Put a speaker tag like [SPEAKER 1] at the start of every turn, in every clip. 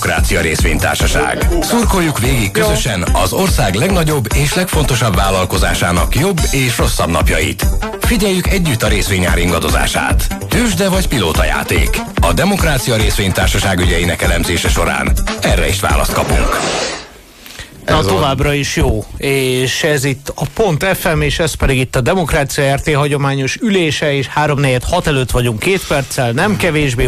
[SPEAKER 1] Demokrácia Részvénytársaság. Szurkoljuk végig közösen az ország legnagyobb és legfontosabb vállalkozásának jobb és rosszabb napjait. Figyeljük együtt a részvényár ingadozását. Tőzsde vagy pilótajáték. A Demokrácia Részvénytársaság ügyeinek elemzése során erre is választ kapunk.
[SPEAKER 2] Na, továbbra is jó, és ez itt a Pont FM, és ez pedig itt a Demokrácia RT hagyományos ülése, és 3-4-6 előtt vagyunk 2 perccel, nem kevésbé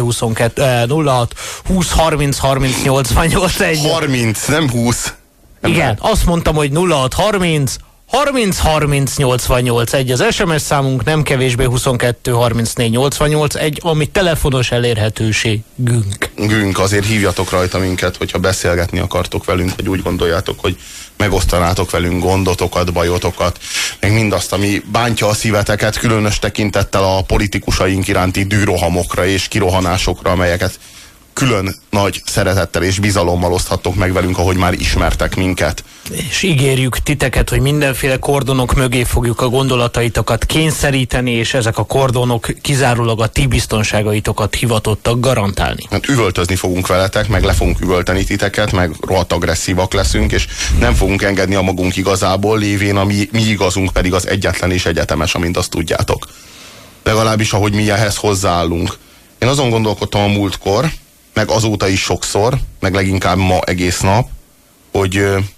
[SPEAKER 2] 06 20 30 30 88 1.
[SPEAKER 3] 30, nem 20.
[SPEAKER 2] Igen, azt mondtam, hogy 06 30 30 30 88 1 az SMS számunk, nem kevésbé 22 34 88 1, ami telefonos elérhetőségünk.
[SPEAKER 3] Azért hívjatok rajta minket, hogyha beszélgetni akartok velünk, vagy úgy gondoljátok, hogy megosztanátok velünk gondotokat, bajotokat, meg mindazt, ami bántja a szíveteket, különös tekintettel a politikusaink iránti dűrohamokra és kirohanásokra, amelyeket külön nagy szeretettel és bizalommal oszthattok meg velünk, ahogy már ismertek minket.
[SPEAKER 2] És ígérjük titeket, hogy mindenféle kordonok mögé fogjuk a gondolataitokat kényszeríteni, és ezek a kordonok kizárólag a ti biztonságaitokat hivatottak garantálni.
[SPEAKER 3] Hát üvöltözni fogunk veletek, meg le fogunk üvölteni titeket, meg rohadt agresszívak leszünk, és nem fogunk engedni a magunk igazából, lévén a mi igazunk pedig az egyetlen és egyetemes, amint azt tudjátok. Legalábbis, ahogy mi ehhez hozzáállunk. Én azon gondolkodtam a múltkor, meg azóta is sokszor, meg leginkább ma egész nap, hogy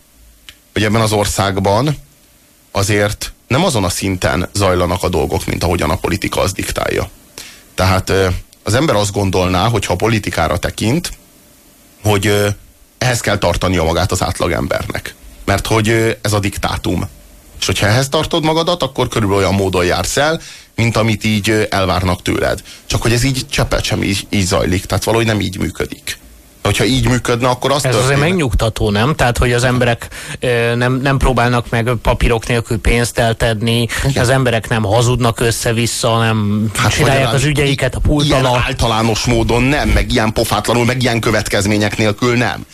[SPEAKER 3] ebben az országban azért nem azon a szinten zajlanak a dolgok, mint ahogyan a politika az diktálja. Tehát az ember azt gondolná, hogyha a politikára tekint, hogy ehhez kell tartania magát az átlagembernek. Mert hogy ez a diktátum. És hogyha ehhez tartod magadat, akkor körülbelül olyan módon jársz el, mint amit így elvárnak tőled. Csak hogy ez így cseppet sem így zajlik, tehát valahogy nem így működik. Hogyha így működne, akkor azt
[SPEAKER 2] történik. Ez azért megnyugtató, nem? Tehát, hogy az emberek nem próbálnak meg papírok nélkül pénzt eltedni, az emberek nem hazudnak össze-vissza, nem csinálják az ügyeiket a pult alatt.
[SPEAKER 3] Ilyen általános módon nem, meg ilyen pofátlanul, meg ilyen következmények nélkül nem.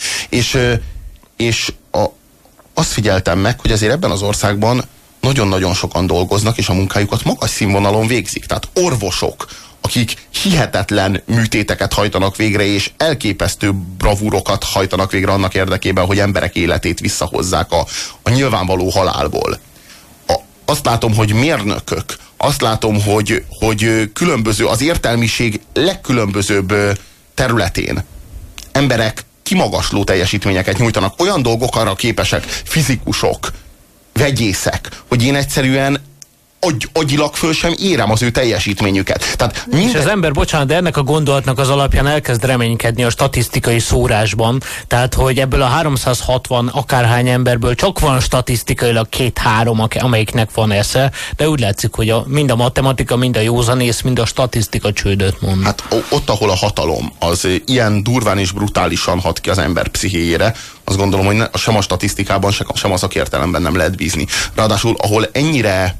[SPEAKER 3] És azt figyeltem meg, hogy azért ebben az országban nagyon-nagyon sokan dolgoznak, és a munkájukat magas színvonalon végzik. Tehát orvosok, akik hihetetlen műtéteket hajtanak végre, és elképesztő bravúrokat hajtanak végre annak érdekében, hogy emberek életét visszahozzák a nyilvánvaló halálból. Azt látom, hogy mérnökök, azt látom, hogy különböző, az értelmiség legkülönbözőbb területén emberek kimagasló teljesítményeket nyújtanak. Olyan dolgokra képesek fizikusok, vegyészek, hogy én egyszerűen agyilag föl sem érem az ő teljesítményüket. Tehát
[SPEAKER 2] És az ember, bocsánat, de ennek a gondolatnak az alapján elkezd reménykedni a statisztikai szórásban. Tehát, hogy ebből a 360 akárhány emberből csak van statisztikailag 2-3, amelyiknek van esze, de úgy látszik, hogy mind a matematika, mind a józanész, mind a statisztika csődöt mond.
[SPEAKER 3] Hát ott, ahol a hatalom az ilyen durván és brutálisan hat ki az ember pszichéjére, azt gondolom, hogy sem a statisztikában, sem a szakértelemben nem lehet bízni. Ráadásul, ahol ennyire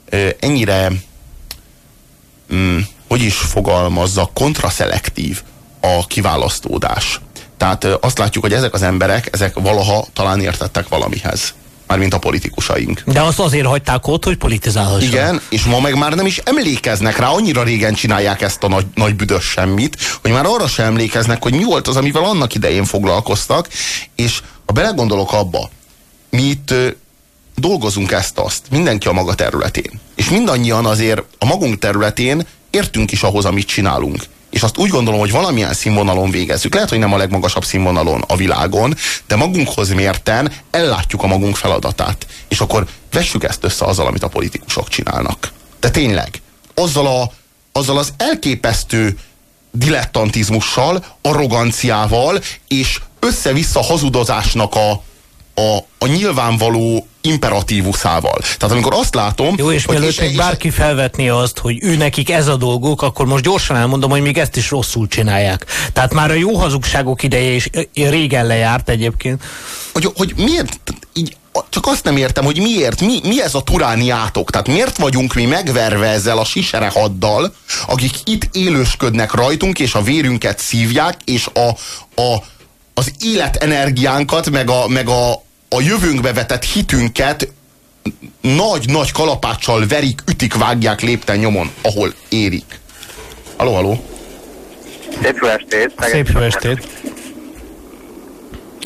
[SPEAKER 3] hogy is fogalmazza, kontraszelektív a kiválasztódás. Tehát azt látjuk, hogy ezek az emberek, ezek valaha talán értettek valamihez. Mármint a politikusaink.
[SPEAKER 2] De azt azért hagyták ott, hogy politizálhasson.
[SPEAKER 3] Igen, és ma meg már nem is emlékeznek rá, annyira régen csinálják ezt a nagy büdös semmit, hogy már arra sem emlékeznek, hogy mi volt az, amivel annak idején foglalkoztak, és ha belegondolok abba, mi itt dolgozunk ezt-azt, mindenki a maga területén. És mindannyian azért a magunk területén értünk is ahhoz, amit csinálunk. És azt úgy gondolom, hogy valamilyen színvonalon végezzük. Lehet, hogy nem a legmagasabb színvonalon a világon, de magunkhoz mérten ellátjuk a magunk feladatát. És akkor vessük ezt össze azzal, amit a politikusok csinálnak. De tényleg, azzal az elképesztő dilettantizmussal, arroganciával és össze-vissza hazudozásnak a nyilvánvaló imperatívuszával. Tehát amikor azt látom...
[SPEAKER 2] Jó, és mielőtt bárki felvetné azt, hogy ő nekik ez a dolguk, akkor most gyorsan elmondom, hogy még ezt is rosszul csinálják. Tehát már a jó hazugságok ideje is régen lejárt egyébként.
[SPEAKER 3] Hogy miért... Így, csak azt nem értem, hogy miért, mi ez a turániátok? Tehát miért vagyunk mi megverve ezzel a siserehaddal, akik itt élősködnek rajtunk, és a vérünket szívják, és az életenergiánkat, meg a jövőnkbe vetett hitünket nagy-nagy kalapáccsal verik, ütik, vágják lépten nyomon, ahol érik. Haló, haló?
[SPEAKER 4] Szép jó estét!
[SPEAKER 2] Szép jó estét!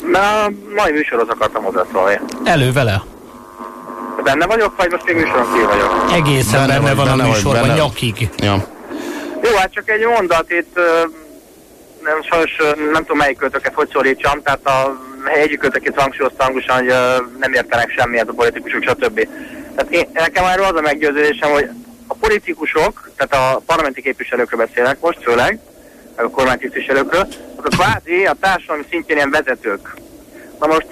[SPEAKER 4] Na, mai műsorhoz akartam hozzászólni.
[SPEAKER 2] Elő vele.
[SPEAKER 4] Benne vagyok, vagy most még műsoron kívül vagyok?
[SPEAKER 2] Egészen benne van a műsorban, nyakig.
[SPEAKER 3] Ja.
[SPEAKER 4] Jó, hát csak egy mondat itt, sajnos nem tudom melyik kötöket hogy szólítsam, tehát a egyik itt hangsúlyozta hangosan, hogy nem értenek semmihez a politikusok, stb. Tehát nekem erről az a meggyőződésem, hogy a politikusok, tehát a parlamenti képviselőkről beszélek most főleg, meg a kormánytisztviselőkről, azok kvázi a társadalmi szintjén ilyen vezetők. Na most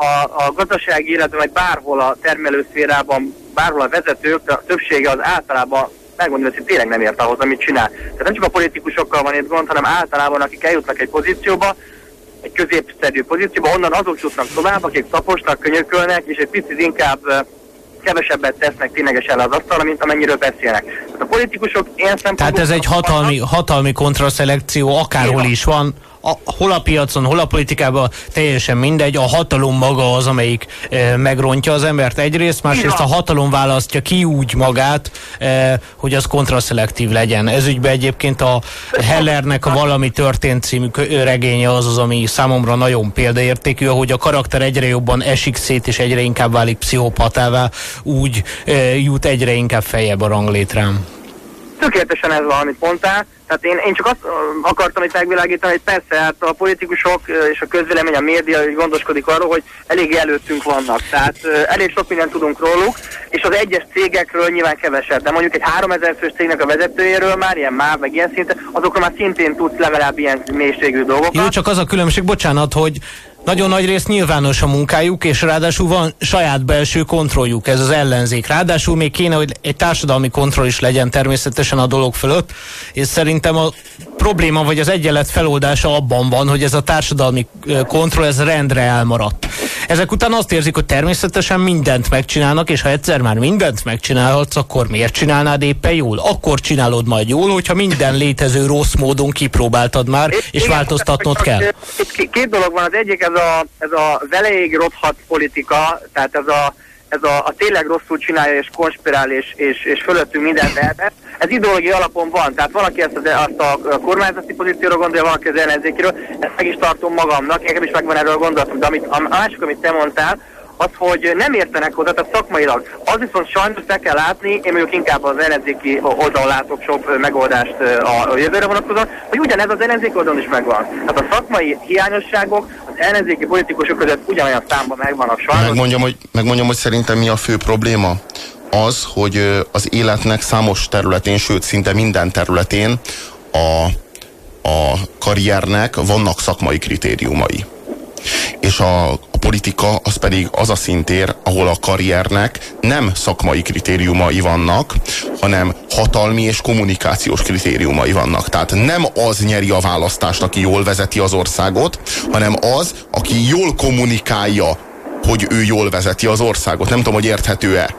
[SPEAKER 4] a gazdasági életben, vagy bárhol a termelőszférában, bárhol a vezetők, a többsége az általában megmondom, hogy tényleg nem ért ahhoz, amit csinál. Tehát nem csak a politikusokkal van itt gond, hanem általában akik eljutnak egy pozícióba, egy középszerű pozícióba, onnan azok jutnak tovább, akik taposnak, könyökölnek, és egy picit inkább kevesebbet tesznek ténylegesen az asztalra, mint amennyiről beszélnek. Tehát a politikusok ilyen szempontból... Tehát
[SPEAKER 2] ez egy hatalmi kontraszelekció, akárhol is van, hol a piacon, hol a politikában, teljesen mindegy, a hatalom maga az, amelyik megrontja az embert egyrészt, másrészt a hatalom választja ki úgy magát, hogy az kontraszelektív legyen. Ez ügyben egyébként a Hellernek a Valami történt című regénye az, ami számomra nagyon példaértékű, ahogy a karakter egyre jobban esik szét, és egyre inkább válik pszichopatává, úgy jut egyre inkább feljebb a ranglétrán.
[SPEAKER 4] Tökéletesen ez van, amit mondtál. Tehát én csak azt akartam itt megvilágítani, hogy persze, hát a politikusok és a közvélemény, a média gondoskodik arról, hogy elég előttünk vannak. Tehát elég sok mindent tudunk róluk, és az egyes cégekről nyilván keveset. De mondjuk egy 3000 fős cégnek a vezetőjéről már, ilyen MÁV, meg ilyen szinten, azokról már szintén tudsz legalább ilyen mélységű dolgokat.
[SPEAKER 2] Jó, csak az a különbség, bocsánat, hogy nagyon nagy részt nyilvános a munkájuk, és ráadásul van saját belső kontrolljuk, ez az ellenzék. Ráadásul még kéne, hogy egy társadalmi kontroll is legyen természetesen a dolog fölött, és szerintem a probléma, vagy az egyenlet feloldása abban van, hogy ez a társadalmi kontroll, ez rendre elmaradt. Ezek után azt érzik, hogy természetesen mindent megcsinálnak, és ha egyszer már mindent megcsinálhatsz, akkor miért csinálnád éppen jól? Akkor csinálod majd jól, hogyha minden létező rossz módon kipróbáltad már, és igen, változtatnod kell.
[SPEAKER 4] Itt két dolog van, az egyik ez a veleig rothat politika, tehát ez a tényleg rosszul csinálja és konspirál és fölöttünk mindent elvesz. Ez ideológiai alapon van, tehát valaki azt a kormányzati pozícióra gondolja, valaki az ellenzékiről, ezt meg is tartom magamnak, nekem is megvan erről gondolatom, de a másik, amit te mondtál, az, hogy nem értenek hozzá, tehát szakmailag. Az viszont sajnos fel kell látni, én mondjuk inkább az ellenzéki oldalon látok sok megoldást a jövőre vonatkozóan, hogy ugyanez az ellenzéki oldalon is megvan. Tehát a szakmai hiányosságok az ellenzéki politikusok között ugyanolyan számban megvannak sajnos.
[SPEAKER 3] Megmondjam, hogy szerintem mi a fő probléma? Az, hogy az életnek számos területén, sőt szinte minden területén a karriernek vannak szakmai kritériumai. És a politika az pedig az a szintér, ahol a karriernek nem szakmai kritériumai vannak, hanem hatalmi és kommunikációs kritériumai vannak. Tehát nem az nyeri a választást, aki jól vezeti az országot, hanem az, aki jól kommunikálja, hogy ő jól vezeti az országot. Nem tudom, hogy érthető-e.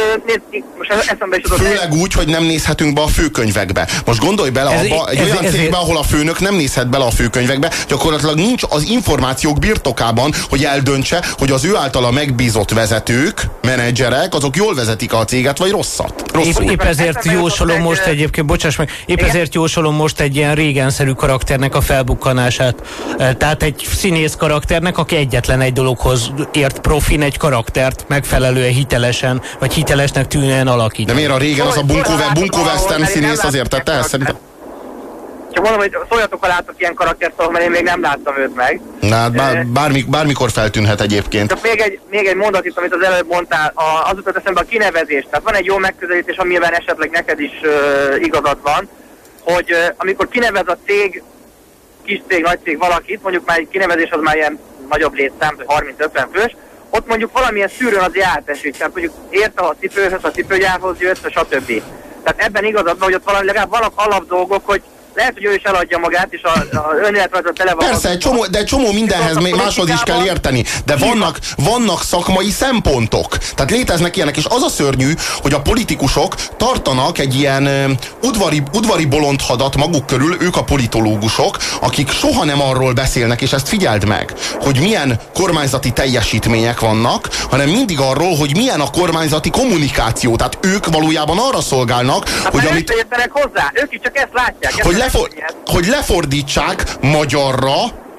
[SPEAKER 3] Főleg úgy, hogy nem nézhetünk be a főkönyvekbe. Most gondolj bele abba, egy olyan cégbe, ahol a főnök nem nézhet bele a főkönyvekbe, gyakorlatilag nincs az információk birtokában, hogy eldöntse, hogy az ő általa megbízott vezetők, menedzserek, azok jól vezetik a céget, vagy rosszat.
[SPEAKER 2] Épp ezért jósolom most egyébként, bocsáss meg, ezért jósolom most egy ilyen régenszerű karakternek a felbukkanását. Tehát egy színész karakternek, aki egyetlen egy dologhoz ért profin egy karaktert, megfelelően hitelesen, vagy hitelesnek tűnően alakít.
[SPEAKER 3] De miért a régen az a Bunko Western színész azért tette ezt szerintem?
[SPEAKER 4] Csak mondom, hogy szóljatok, ha látok ilyen karaktert, mert én még nem láttam őt meg.
[SPEAKER 3] Na, hát bármikor feltűnhet egyébként.
[SPEAKER 4] Csak még egy mondat itt, amit az előbb mondtál, az jutott eszembe a kinevezés. Tehát van egy jó megközelítés, amiben esetleg neked is igazad van, hogy amikor kinevez a cég, kis cég, nagy cég valakit, mondjuk már egy kinevezés az már ilyen nagyobb létszám, 30-50 fős, ott mondjuk valamilyen szűrőn azért átesik, tehát mondjuk érte a cipőhöz, a cipőgyárhoz jött, stb. Tehát ebben igazad van, hogy ott valami legalább vannak alapdolgok, hogy lehet, hogy ő is eladja magát, és az önéletrajzot tele van.
[SPEAKER 3] Persze, egy csomó mindenhez máshoz is kell érteni, de vannak szakmai szempontok. Tehát léteznek ilyenek, és az a szörnyű, hogy a politikusok tartanak egy ilyen udvari bolondhadat maguk körül, ők a politológusok, akik soha nem arról beszélnek, és ezt figyeld meg, hogy milyen kormányzati teljesítmények vannak, hanem mindig arról, hogy milyen a kormányzati kommunikáció. Tehát ők valójában arra szolgálnak, hogy amit...
[SPEAKER 4] értenek hozzá, ők is csak ezt látják.
[SPEAKER 3] Hogy lefordítsák magyarra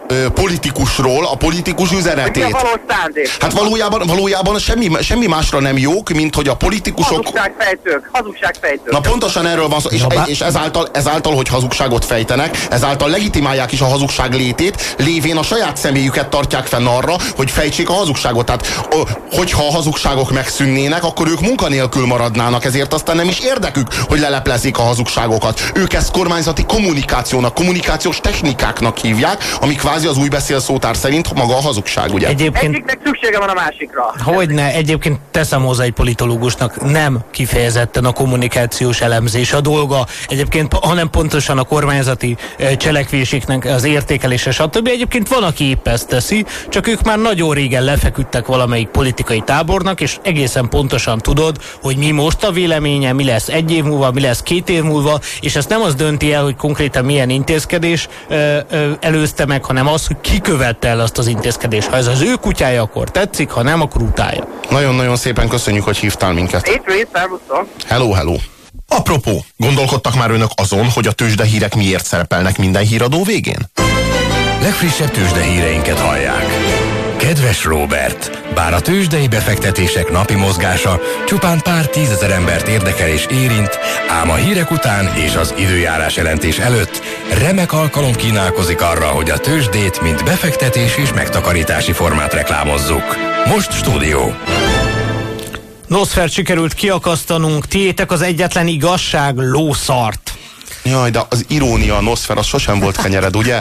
[SPEAKER 3] politikusról a politikus üzenetét.
[SPEAKER 4] Mi a valós szándék?
[SPEAKER 3] Hát valójában semmi másra nem jók, mint hogy a politikusok...
[SPEAKER 4] Hazugságfejtők.
[SPEAKER 3] Na pontosan erről van szó, és ezáltal, hogy hazugságot fejtenek, ezáltal legitimálják is a hazugság létét, lévén a saját személyüket tartják fenn arra, hogy fejtsék a hazugságot. Tehát hogyha a hazugságok megszűnnének, akkor ők munkanélkül maradnának, ezért aztán nem is érdekük, hogy leleplezzék a hazugságokat. Ők ezt kormányzati kommunikációnak, kommunikációs technikáknak hívják, ami kvázi az új beszélszótár szerint maga a hazugság, ugye?
[SPEAKER 4] Egyiknek szüksége van a másikra.
[SPEAKER 2] Hogyne, egyébként teszem hozzá egy politológusnak, nem kifejezetten a kommunikációs elemzés a dolga, egyébként, hanem pontosan a kormányzati cselekvéseknek az értékelése, stb. Egyébként van, aki épp ezt teszi, csak ők már nagyon régen lefeküdtek valamelyik politikai tábornak, és egészen pontosan tudod, hogy mi most a véleménye, mi lesz 1 év múlva, mi lesz 2 év múlva, és ezt nem az dönti el, hogy konkrétan milyen intézkedés előzte meg, hanem az, hogy ki követte el azt az intézkedést. Ha ez az ő kutyája, akkor tetszik, ha nem, akkor utálja.
[SPEAKER 3] Nagyon-nagyon szépen köszönjük, hogy hívtál minket.
[SPEAKER 4] Itt, szervusztok.
[SPEAKER 3] Hello. Apropó, gondolkodtak már önök azon, hogy a tőzsdehírek miért szerepelnek minden híradó végén?
[SPEAKER 1] Legfrissebb tőzsdehíreinket hallják. Kedves Robert, bár a tőzsdei befektetések napi mozgása csupán pár tízezer embert érdekel és érint, ám a hírek után és az időjárás jelentés előtt remek alkalom kínálkozik arra, hogy a tőzsdét mint befektetés és megtakarítási formát reklámozzuk. Most stúdió.
[SPEAKER 2] Noszfert sikerült kiakasztanunk, tiétek az egyetlen igazság, lószart.
[SPEAKER 3] Jaj, de az irónia, a noszfer, az sosem volt kenyered, ugye?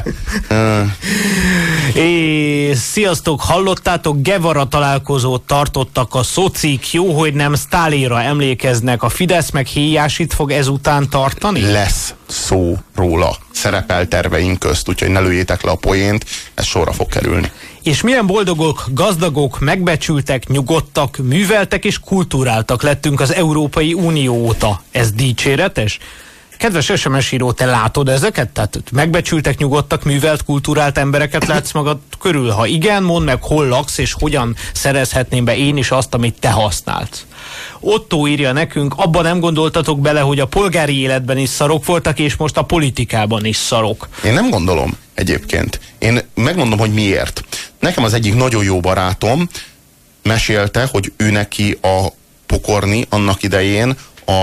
[SPEAKER 2] Sziasztok, hallottátok, Guevara találkozót tartottak a szocik, jó, hogy nem Sztálinra emlékeznek, a Fidesz meg héjásit fog ezután tartani?
[SPEAKER 3] Lesz szó róla, szerepel terveink közt, úgyhogy ne lőjétek le a poént, ez sorra fog kerülni.
[SPEAKER 2] És milyen boldogok, gazdagok, megbecsültek, nyugodtak, műveltek és kulturáltak lettünk az Európai Unió óta. Ez dicséretes? Kedves SMS író, te látod ezeket? Tehát megbecsültek, nyugodtak, művelt, kulturált embereket látsz magad körül? Ha igen, mondd meg, hol laksz, és hogyan szerezhetném be én is azt, amit te használsz. Otto írja nekünk, abban nem gondoltatok bele, hogy a polgári életben is szarok voltak, és most a politikában is szarok.
[SPEAKER 3] Én nem gondolom egyébként. Én megmondom, hogy miért. Nekem az egyik nagyon jó barátom mesélte, hogy ő neki a Pokorni annak idején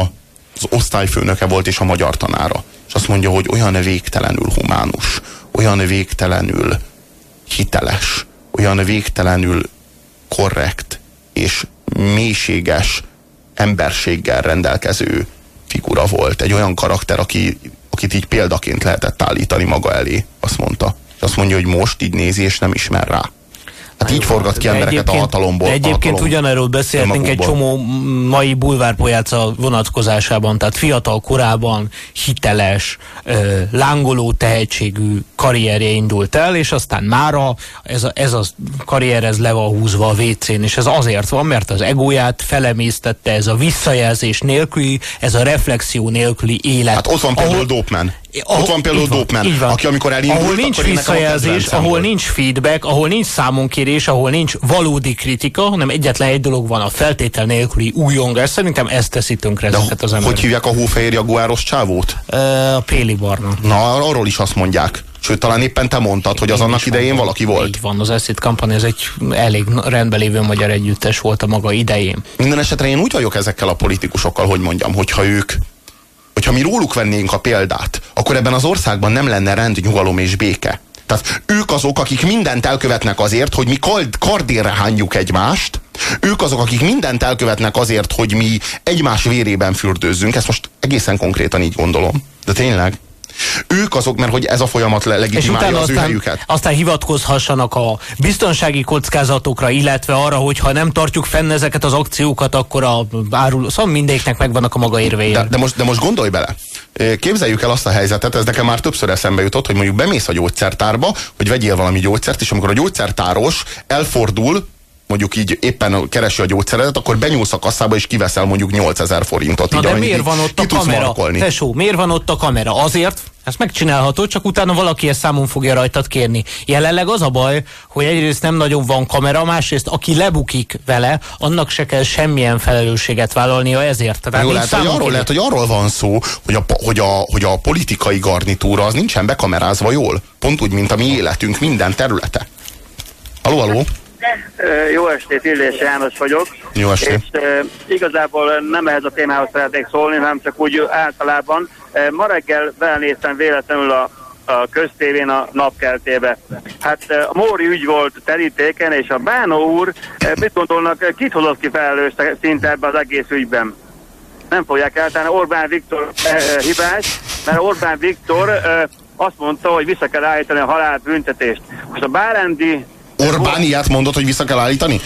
[SPEAKER 3] az osztályfőnöke volt és a magyar tanára. És azt mondja, hogy olyan végtelenül humánus, olyan végtelenül hiteles, olyan végtelenül korrekt és mélységes emberséggel rendelkező figura volt. Egy olyan karakter, akit így példaként lehetett állítani maga elé, azt mondta. És azt mondja, hogy most így nézi és nem ismer rá. Hát így forgat ki embereket a hatalomból.
[SPEAKER 2] Egyébként ugyanerről beszéltünk egy csomó mai bulvárpojáca vonatkozásában, tehát fiatal korában hiteles, lángoló tehetségű karrierje indult el, és aztán mára ez a karrier ez le van húzva a WC-n, és ez azért van, mert az egóját felemésztette, ez a visszajelzés nélküli, ez a reflexió nélküli élet.
[SPEAKER 3] Hát ott van például Dopman. Ott van például Dopman, aki amikor elindult,
[SPEAKER 2] ahol nincs visszajelzés, ahol nincs feedback, ahol nincs számonkérés, ahol nincs valódi kritika, hanem egyetlen egy dolog van, a feltétel nélküli újongás. Szerintem ezt teszi tönkre ezeket az emberek.
[SPEAKER 3] Hogy hívják a hófehér jaguáros csávót?
[SPEAKER 2] A Péli Barna.
[SPEAKER 3] Na, arról is azt mondják. Sőt, talán éppen te mondtad, hogy az annak idején valaki volt.
[SPEAKER 2] Így van, az Acid Company, ez egy elég rendben lévő magyar együttes volt a maga idején.
[SPEAKER 3] Minden esetre én úgy vagyok ezekkel a politikusokkal, hogy mondjam, hogyha mi róluk vennénk a példát, akkor ebben az országban nem lenne rend, nyugalom és béke. Tehát ők azok, akik mindent elkövetnek azért, hogy mi kardérre hányjuk egymást, ők azok, akik mindent elkövetnek azért, hogy mi egymás vérében fürdőzzünk, ezt most egészen konkrétan így gondolom, de tényleg. Ők azok, mert hogy ez a folyamat legitimálja az ő helyüket.
[SPEAKER 2] Aztán hivatkozhassanak a biztonsági kockázatokra, illetve arra, hogy ha nem tartjuk fenn ezeket az akciókat, akkor szóval mindegyiknek megvannak a maga érvei.
[SPEAKER 3] De most gondolj bele. Képzeljük el azt a helyzetet, ez nekem már többször eszembe jutott, hogy mondjuk bemész a gyógyszertárba, hogy vegyél valami gyógyszert, és amikor a gyógyszertáros elfordul mondjuk így éppen keresi a gyógyszeredet, akkor benyúlsz a kasszába és kiveszel mondjuk 8000 forintot.
[SPEAKER 2] Na
[SPEAKER 3] így,
[SPEAKER 2] de miért van ott a kamera? Tesó, miért van ott a kamera? Azért, ezt megcsinálható, csak utána valaki ezt számon fogja rajtad kérni. Jelenleg az a baj, hogy egyrészt nem nagyon van kamera, másrészt aki lebukik vele, annak se kell semmilyen felelősséget vállalnia ezért. Tehát
[SPEAKER 3] jó, lehet, hogy arról van szó, hogy a politikai garnitúra az nincsen bekamerázva jól. Pont úgy, mint a mi életünk minden területe. Aló?
[SPEAKER 4] Jó estét, Illés János vagyok.
[SPEAKER 3] Jó estét.
[SPEAKER 4] És igazából nem ehhez a témához szeretnék szólni, hanem csak úgy általában. Ma reggel belenéztem véletlenül a köztévén a napkeltébe. Hát a Móri ügy volt terítéken, és a Bánó úr, mit gondolnak, kit hozott ki felelős szinte ebben az egész ügyben? Nem fogják eltenni, Orbán Viktor hibás, mert Orbán Viktor azt mondta, hogy vissza kell állítani a halálbüntetést. Most a Bárándi
[SPEAKER 3] Orbán ilyet mondott, hogy vissza kell állítani?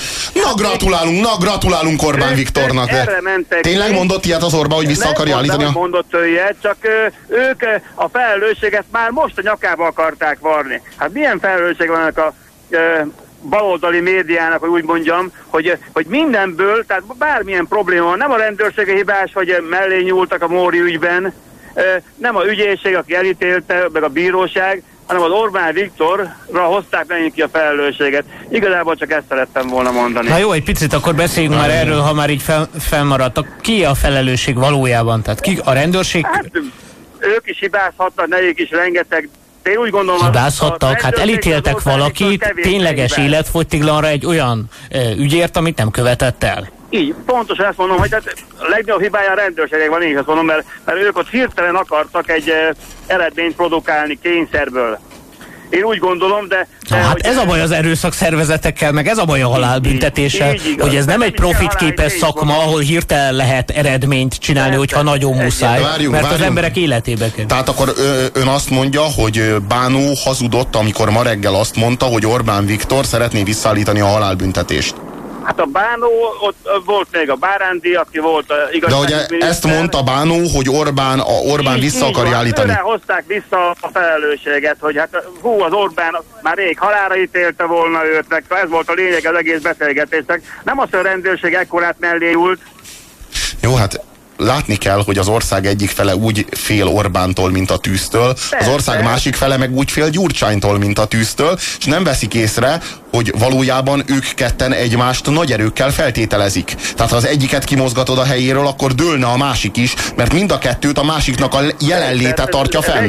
[SPEAKER 3] Gratulálunk Orbán Viktornak. Tényleg mondott ilyet az Orbán, hogy vissza akarja állítani?
[SPEAKER 4] Nem mondott ő ilyet, csak ők a felelősséget már most a nyakába akarták varni. Hát milyen felelősség van ennek a baloldali médiának, hogy úgy mondjam, hogy mindenből, tehát bármilyen probléma van, nem a rendőrség hibás, hogy mellé nyúltak a Móri ügyben, nem a ügyészség, aki elítélte, meg a bíróság, hanem az Orbán Viktorra hozták megint ki a felelősséget. Igazából csak ezt szerettem volna mondani.
[SPEAKER 2] Na jó, egy picit akkor beszéljünk már erről, ha már így felmaradtak. Ki a felelősség valójában? Tehát ki a rendőrség?
[SPEAKER 4] Hát, ők is hibázhatnak, nekik is rengeteg. Én úgy gondolom,
[SPEAKER 2] hibázhattak, hát elítéltek valakit tényleges életfogytiglanra egy olyan ügyért, amit nem követett el.
[SPEAKER 4] Így, pontosan ezt mondom, hogy tehát a legnagyobb hibája a rendőrségek van, én azt mondom, mert ők ott hirtelen akartak egy eredményt produkálni kényszerből. Én úgy gondolom, de
[SPEAKER 2] hát ez a baj az erőszakszervezetekkel, meg ez a baj a halálbüntetéssel, hogy ez nem egy profitképes szakma, ahol hirtelen lehet eredményt csinálni, hogyha nagyon muszáj, mert az emberek életébe kerül.
[SPEAKER 3] Tehát akkor ön azt mondja, hogy Bánó hazudott, amikor ma reggel azt mondta, hogy Orbán Viktor szeretné visszaállítani a halálbüntetést.
[SPEAKER 4] Hát a Bánó, ott volt még a Bárándi, aki volt igazságügyminiszter.
[SPEAKER 3] De ugye ezt mondta Bánó, hogy Orbán vissza akarja állítani.
[SPEAKER 4] Őre hozták vissza a felelősséget, hogy hát az Orbán már rég halálra ítélte volna őt, meg ez volt a lényeg az egész beszélgetésnek. Nem az, hogy a rendőrség ekkorát mellé ült.
[SPEAKER 3] Jó, hát látni kell, hogy az ország egyik fele úgy fél Orbántól, mint a tűztől, az ország másik fele meg úgy fél Gyurcsánytól, mint a tűztől, és nem veszik észre, hogy valójában ők ketten egymást nagy erőkkel feltételezik. Tehát ha az egyiket kimozgatod a helyéről, akkor dőlne a másik is, mert mind a kettőt a másiknak a jelenléte tartja fenn.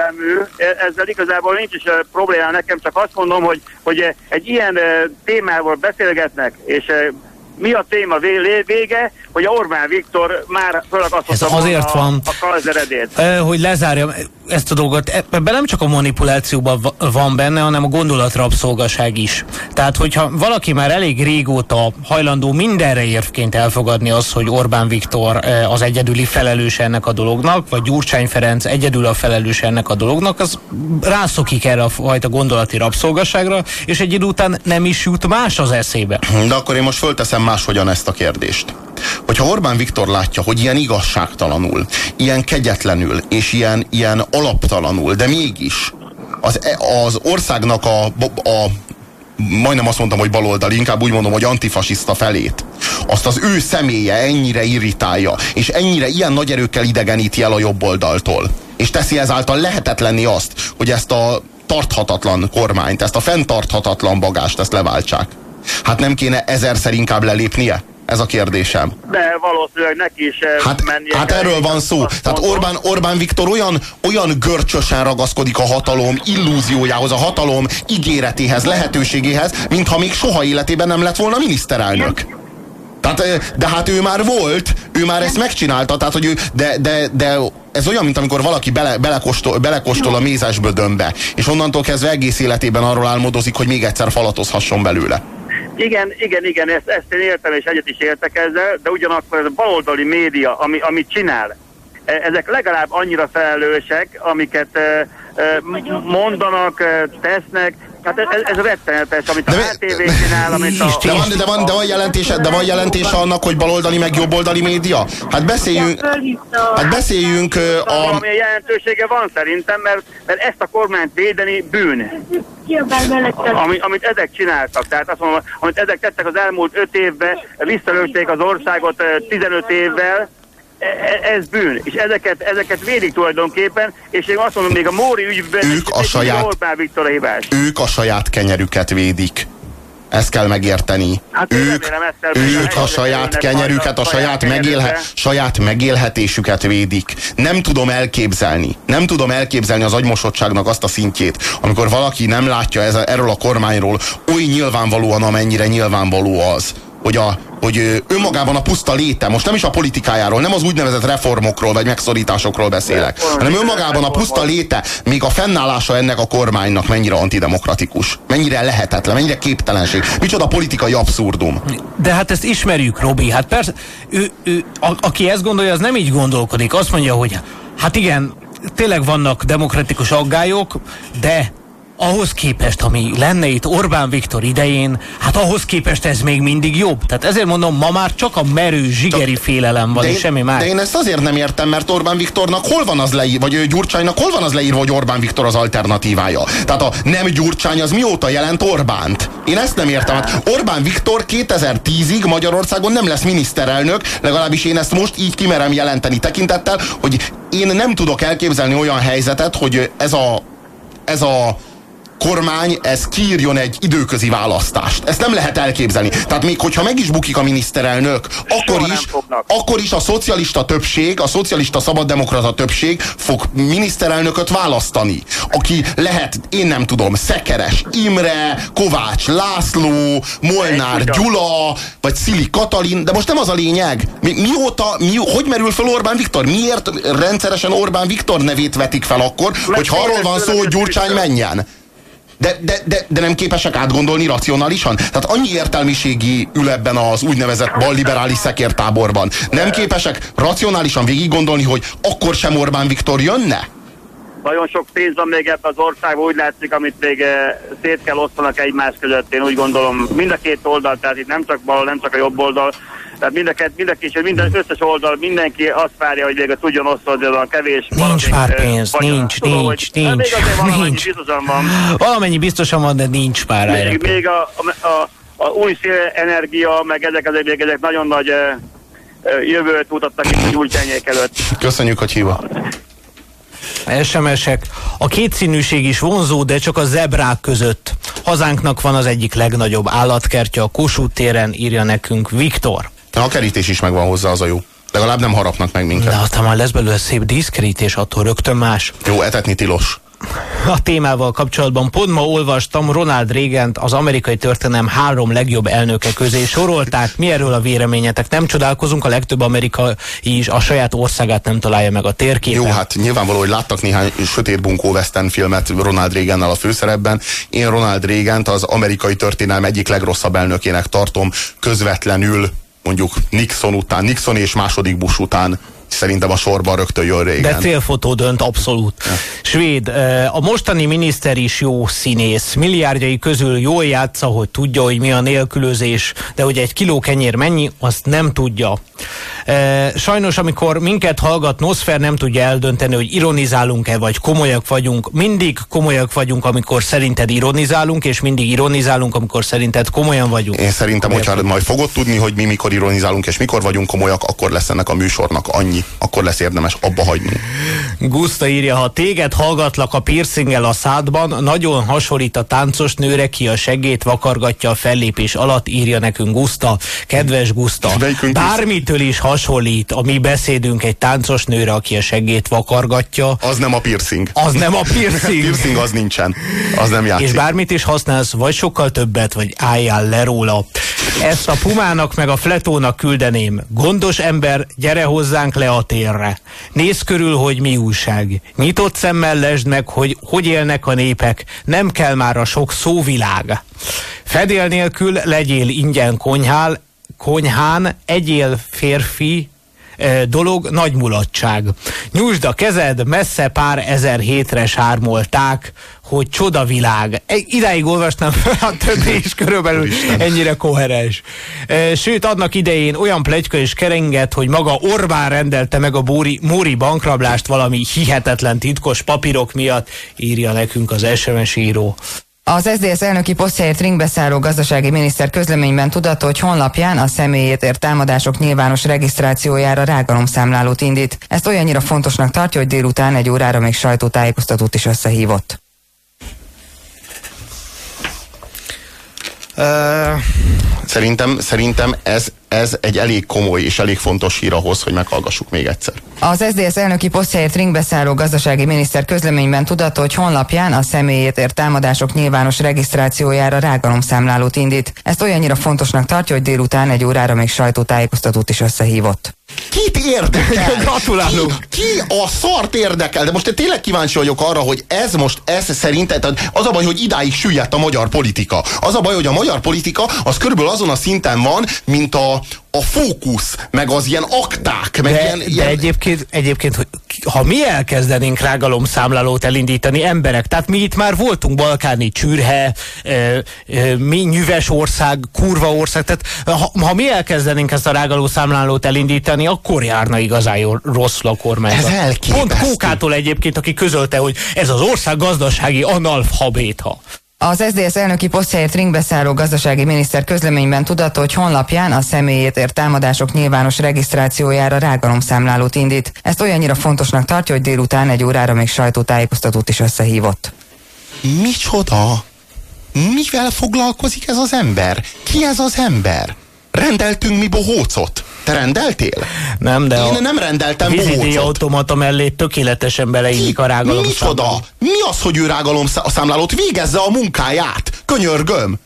[SPEAKER 4] Ezzel igazából nincs is probléma nekem, csak azt mondom, hogy egy ilyen témával beszélgetnek, és mi a téma vége, hogy a Orbán Viktor már fölakasztotta a kalzeredét.
[SPEAKER 2] Hogy lezárjam ezt a dolgot, ebben nem csak a manipulációban van benne, hanem a gondolatrabszolgaság is. Tehát, hogyha valaki már elég régóta hajlandó mindenre érvként elfogadni azt, hogy Orbán Viktor az egyedüli felelős ennek a dolognak, vagy Gyurcsány Ferenc egyedül a felelős ennek a dolognak, az rászokik erre a fajta gondolati rabszolgaságra, és egy idő után nem is jut más az eszébe.
[SPEAKER 3] De akkor én most fölteszem máshogyan ezt a kérdést. Hogyha Orbán Viktor látja, hogy ilyen igazságtalanul, ilyen kegyetlenül és ilyen alaptalanul, de mégis az országnak majdnem azt mondtam, hogy baloldali, inkább úgy mondom, hogy antifasiszta felét, azt az ő személye ennyire irritálja, és ennyire ilyen nagy erőkkel idegeníti el a jobb oldaltól, és teszi ezáltal lehetetlenné azt, hogy ezt a tarthatatlan kormányt, ezt a fenntarthatatlan bagást, ezt leváltsák. Hát nem kéne ezerszer inkább lelépnie? Ez a kérdésem.
[SPEAKER 4] De valószínűleg neki is mennie.
[SPEAKER 3] Hát erről van szó. Tehát Orbán Viktor olyan görcsösen ragaszkodik a hatalom illúziójához, a hatalom ígéretéhez, lehetőségéhez, mintha még soha életében nem lett volna miniszterelnök. Tehát, de hát ő már volt, ő már ezt megcsinálta, tehát, hogy ő, de ez olyan, mint amikor valaki belekóstol a mézes bödönbe, és onnantól kezdve egész életében arról álmodozik, hogy még egyszer falatozhasson belőle.
[SPEAKER 4] Igen, ezt én értem, és egyet is értek ezzel, de ugyanakkor ez a baloldali média, amit csinál, ezek legalább annyira felelősek, amiket mondanak, tesznek. Hát ez rettenetes, amit a HTV csinál, amit a...
[SPEAKER 3] De van jelentése annak, hogy baloldali meg jobboldali média? Hát beszéljünk
[SPEAKER 4] Valamilyen jelentősége van szerintem, mert ezt a kormányt védeni bűn. amit ezek csináltak, tehát azt mondom, amit ezek tettek az elmúlt 5 évben, visszalőtték az országot 15 évvel, ez bűn, és ezeket védik tulajdonképpen, és én azt mondom, még a Móri ügyben Orbán Viktor a hibás.
[SPEAKER 3] Ők a saját kenyerüket védik. Ezt kell megérteni.
[SPEAKER 4] Hát
[SPEAKER 3] ők a saját kenyerüket, a saját megélhetésüket védik. Nem tudom elképzelni az agymosottságnak azt a szintjét, amikor valaki nem látja erről a kormányról oly nyilvánvalóan, amennyire nyilvánvaló az, hogy önmagában a puszta léte, most nem is a politikájáról, nem az úgynevezett reformokról vagy megszorításokról beszélek, hanem önmagában a puszta léte, még a fennállása ennek a kormánynak mennyire antidemokratikus, mennyire lehetetlen, mennyire képtelenség, micsoda politikai abszurdum.
[SPEAKER 2] De hát ezt ismerjük, Robi, hát persze, aki ezt gondolja, az nem így gondolkodik, azt mondja, hogy hát igen, tényleg vannak demokratikus aggályok, de ahhoz képest, ami lenne itt Orbán Viktor idején, hát ahhoz képest ez még mindig jobb. Tehát ezért mondom, ma már csak a merő, zsigeri félelem van, és semmi más.
[SPEAKER 3] De én ezt azért nem értem, mert Orbán Viktornak hol van az leírva, vagy Gyurcsánynak hol van az leírva, hogy Orbán Viktor az alternatívája. Tehát a nem Gyurcsány az mióta jelent Orbánt? Én ezt nem értem. Hát Orbán Viktor 2010-ig Magyarországon nem lesz miniszterelnök, legalábbis én ezt most így kimerem jelenteni tekintettel, hogy én nem tudok elképzelni olyan helyzetet, hogy ez a kormány, ez kiírjon egy időközi választást. Ezt nem lehet elképzelni. Tehát még hogyha meg is bukik a miniszterelnök, akkor is a szocialista többség, a szocialista szabaddemokrata többség fog miniszterelnököt választani. Aki lehet, én nem tudom, Szekeres Imre, Kovács László, Molnár Gyula, vagy Szili Katalin, de most nem az a lényeg. Hogy merül fel Orbán Viktor? Miért rendszeresen Orbán Viktor nevét vetik fel akkor, hogyha arról van szó, hogy Gyurcsány menjen? De nem képesek átgondolni racionálisan? Tehát annyi értelmiségi ül ebben az úgynevezett balliberális szekértáborban. Nem képesek racionálisan végig gondolni, hogy akkor sem Orbán Viktor jönne?
[SPEAKER 4] Nagyon sok pénz van még ebben az országban, úgy látszik, amit még szét kell osztanak egymás között. Én úgy gondolom, mind a két oldal, tehát itt nem csak bal, nem csak a jobb oldal, tehát minden összes oldal, mindenki azt várja, hogy még tudjon osztani, de a kevés.
[SPEAKER 2] Nincs már pénz, nincs. Valamennyi biztosan van, de nincs már.
[SPEAKER 4] Még a új szélenergia, meg ezek nagyon nagy jövőt mutattak itt a Gyurcsányék előtt.
[SPEAKER 3] Köszönjük, hogy hívott.
[SPEAKER 2] SMS-ek. A kétszínűség is vonzó, de csak a zebrák között. Hazánknak van az egyik legnagyobb állatkertje a Kossuth téren, írja nekünk Viktor.
[SPEAKER 3] A kerítés is megvan hozzá, az a jó. Legalább nem harapnak meg minket.
[SPEAKER 2] De aztán már lesz belőle szép díszkerítés, attól rögtön más.
[SPEAKER 3] Jó, etetni tilos.
[SPEAKER 2] A témával kapcsolatban pont ma olvastam, Ronald Reagant az amerikai történelem 3 legjobb elnöke közé sorolták. Mi erről a véleményetek? Nem csodálkozunk, a legtöbb amerikai is a saját országát nem találja meg a térképen.
[SPEAKER 3] Jó, hát nyilvánvaló, hogy láttak néhány sötét bunkó western filmet Ronald Reagannal a főszerepben. Én Ronald Reagant az amerikai történelem egyik legrosszabb elnökének tartom, közvetlenül mondjuk Nixon és második Bush után. Szerintem a sorban rögtön jön Reagan.
[SPEAKER 2] De célfotó dönt, abszolút. Ja. Svéd, a mostani miniszter is jó színész. Milliárdjai közül jól játsza, hogy tudja, hogy mi a nélkülözés, de hogy 1 kiló kenyér mennyi, azt nem tudja. Sajnos, amikor minket hallgat Nosfer, nem tudja eldönteni, hogy ironizálunk-e, vagy komolyak vagyunk. Mindig komolyak vagyunk, amikor szerinted ironizálunk, és mindig ironizálunk, amikor szerinted komolyan vagyunk.
[SPEAKER 3] Én szerintem, hogyha majd fogod tudni, hogy mi mikor ironizálunk, és mikor vagyunk komolyak, akkor lesz ennek a műsornak annyi. Akkor lesz érdemes abba hagyni.
[SPEAKER 2] Guszta írja, ha téged hallgatlak a piercinggel a szádban, nagyon hasonlít a táncos nőre, ki a seggét vakargatja a fellépés alatt, írja nekünk Guszta. Kedves Guszta, bármitől is hasonlít a mi beszédünk egy táncos nőre, aki a seggét vakargatja.
[SPEAKER 3] Az nem a piercing.
[SPEAKER 2] Az nem a piercing.
[SPEAKER 3] Piercing az nincsen. Az nem játszik.
[SPEAKER 2] És bármit is használsz, vagy sokkal többet, vagy álljál le róla. Ezt a Pumának meg a Fletónak küldeném. Gondos ember, gyere hozzánk le a térre. Nézz körül, hogy mi újság. Nyitott szemmel lesd meg, hogy élnek a népek. Nem kell már a sok szóvilág. Fedél nélkül legyél ingyen konyhán, egyél férfi, dolog nagy mulatság. Nyújtsd a kezed, messze pár ezer hétre sármolták, hogy csodavilág. Idáig olvastam, a többi is körülbelül ennyire koherens. Sőt, annak idején olyan pletyka is kerenget, hogy maga Orbán rendelte meg a Móri bankrablást valami hihetetlen titkos papírok miatt, írja nekünk az SMS író.
[SPEAKER 5] Az SZDSZ elnöki posztjáért ringbe szálló gazdasági miniszter közleményben tudatta, hogy honlapján a személyét ért támadások nyilvános regisztrációjára rágalomszámlálót indít. Ezt olyannyira fontosnak tartja, hogy délután 1 órára még sajtótájékoztatót is összehívott.
[SPEAKER 3] Szerintem ez egy elég komoly és elég fontos hír ahhoz, hogy meghallgassuk még egyszer.
[SPEAKER 5] Az SZDSZ elnöki posztjáért ringbe szálló gazdasági miniszter közleményben tudatta, hogy honlapján a személyét ért támadások nyilvános regisztrációjára rágalomszámlálót indít. Ezt olyannyira fontosnak tartja, hogy délután 1 órára még sajtótájékoztatót is összehívott.
[SPEAKER 3] Kit érdekel?
[SPEAKER 2] Gratulálok!
[SPEAKER 3] Ki a szart érdekel? De most tényleg kíváncsi vagyok arra, hogy ez szerint, az a baj, hogy idáig süllyedt a magyar politika. Az a baj, hogy a magyar politika az körülbelül azon a szinten van, mint a Fókusz, meg az ilyen akták, meg
[SPEAKER 2] de egyébként, hogy ha mi elkezdenénk rágalomszámlálót elindítani emberek, tehát mi itt már voltunk balkáni csürhe, mi nyüves ország, kurva ország, tehát ha mi elkezdenénk ezt a rágalomszámlálót elindítani, akkor járna igazán rossz a kormányzat.
[SPEAKER 3] Ez elképesztő.
[SPEAKER 2] Pont Kókától egyébként, aki közölte, hogy ez az ország gazdasági analfabéta.
[SPEAKER 5] Az SZDSZ elnöki posztjáért ringbe szálló gazdasági miniszter közleményben tudatta, hogy honlapján a személyét ért támadások nyilvános regisztrációjára rágalomszámlálót indít. Ezt olyannyira fontosnak tartja, hogy délután 1 órára még sajtótájékoztatót is összehívott.
[SPEAKER 3] Micsoda? Mivel foglalkozik ez az ember? Ki ez az ember? Rendeltünk mi bohócot? Te rendeltél?
[SPEAKER 2] Nem, de
[SPEAKER 3] én nem rendeltem bohócot.
[SPEAKER 2] Vízidíj automata mellé tökéletesen beleillik a rágalomszámlálót.
[SPEAKER 3] Micsoda? Mi az, hogy ő rágalomszámlálót? Végezze a munkáját! Könyörgöm!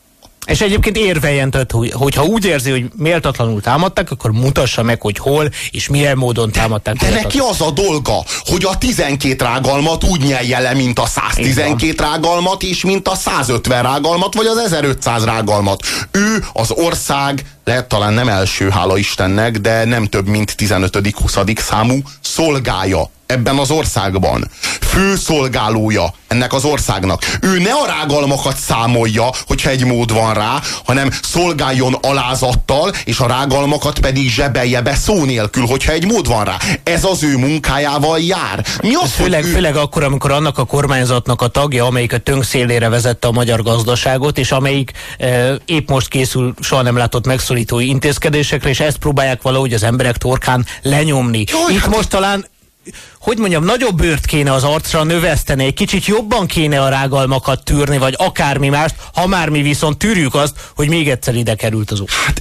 [SPEAKER 2] És egyébként érveljen, hogyha úgy érzi, hogy méltatlanul támadták, akkor mutassa meg, hogy hol és milyen módon támadták.
[SPEAKER 3] De neki az a dolga, hogy a 12 rágalmat úgy nyelje le, mint a 112 rágalmat, és mint a 150 rágalmat, vagy az 1500 rágalmat. Ő az ország, lehet talán nem első, hála Istennek, de nem több, mint 15.-20. számú szolgája ebben az országban. Főszolgálója ennek az országnak. Ő ne a rágalmakat számolja, hogyha egy mód van rá, hanem szolgáljon alázattal, és a rágalmakat pedig zsebelje be szó nélkül, hogyha egy mód van rá. Ez az ő munkájával jár. Mi az,
[SPEAKER 2] főleg akkor, amikor annak a kormányzatnak a tagja, amelyik a tönkszélére vezette a magyar gazdaságot, és amelyik épp most készül soha nem látott megszorító intézkedésekre, és ezt próbálják valahogy az emberek torkán lenyomni.
[SPEAKER 3] Jaj,
[SPEAKER 2] itt most talán, hogy mondjam, nagyobb bőrt kéne az arcra növeszteni, egy kicsit jobban kéne a rágalmakat tűrni, vagy akármi mást, ha már mi viszont tűrjük azt, hogy még egyszer ide került az úr.
[SPEAKER 3] Hát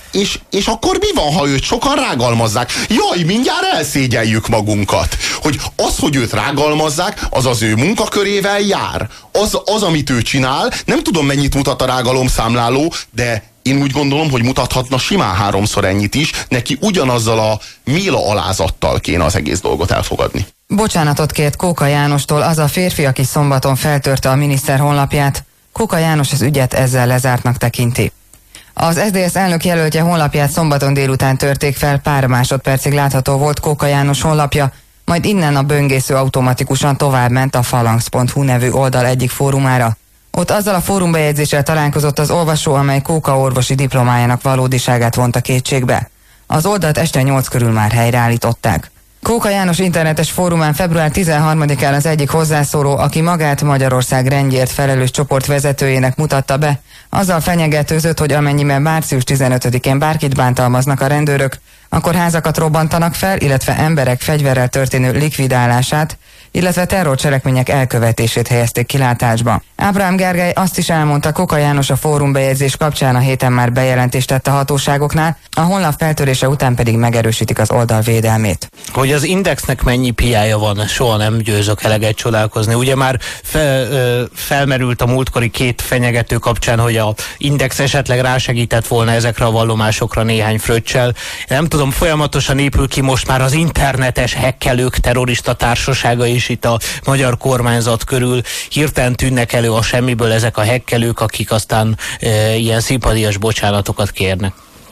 [SPEAKER 3] és akkor mi van, ha őt sokan rágalmazzák? Jaj, mindjárt elszégyeljük magunkat. Hogy őt rágalmazzák, az az ő munkakörével jár. Az, amit ő csinál, nem tudom mennyit mutat a rágalomszámláló, de én úgy gondolom, hogy mutathatna simán 3-szor ennyit is, neki ugyanazzal a méla alázattal kéne az egész dolgot elfogadni.
[SPEAKER 5] Bocsánatot kért Kóka Jánostól az a férfi, aki szombaton feltörte a miniszter honlapját. Kóka János az ügyet ezzel lezártnak tekinti. Az SZDSZ elnök jelöltje honlapját szombaton délután törték fel, pár másodpercig látható volt Kóka János honlapja, majd innen a böngésző automatikusan továbbment a phalanx.hu nevű oldal egyik fórumára. Ott azzal a fórumbejegyzéssel találkozott az olvasó, amely Kóka orvosi diplomájának valódiságát vonta kétségbe. Az oldalt este 8 körül már helyreállították. Kóka János internetes fórumán február 13-án az egyik hozzászóló, aki magát Magyarország rendjért felelős csoport vezetőjének mutatta be, azzal fenyegetőzött, hogy amennyiben március 15-én bárkit bántalmaznak a rendőrök, akkor házakat robbantanak fel, illetve emberek fegyverrel történő likvidálását, illetve terrorcselekmények elkövetését helyezték kilátásba. Ábrahám Gergely azt is elmondta, Kóka János a fórumbejegyzés kapcsán a héten már bejelentést tett a hatóságoknál, a honlap feltörése után pedig megerősítik az oldal védelmét.
[SPEAKER 2] Hogy az Indexnek mennyi piája van, soha nem győzök eleget csodálkozni. Ugye már felmerült a múltkori 2 fenyegető kapcsán, hogy a Index esetleg rásegített volna ezekre a vallomásokra néhány fröccsel. Nem tudom, folyamatosan épül ki most már az internetes hekkelők terrorista társasága is itt a magyar kormányzat körül. Hirtelen tűnnek elő a semmiből ezek a hekkelők, akik aztán ilyen szimpadias bocsánatokat kérnek.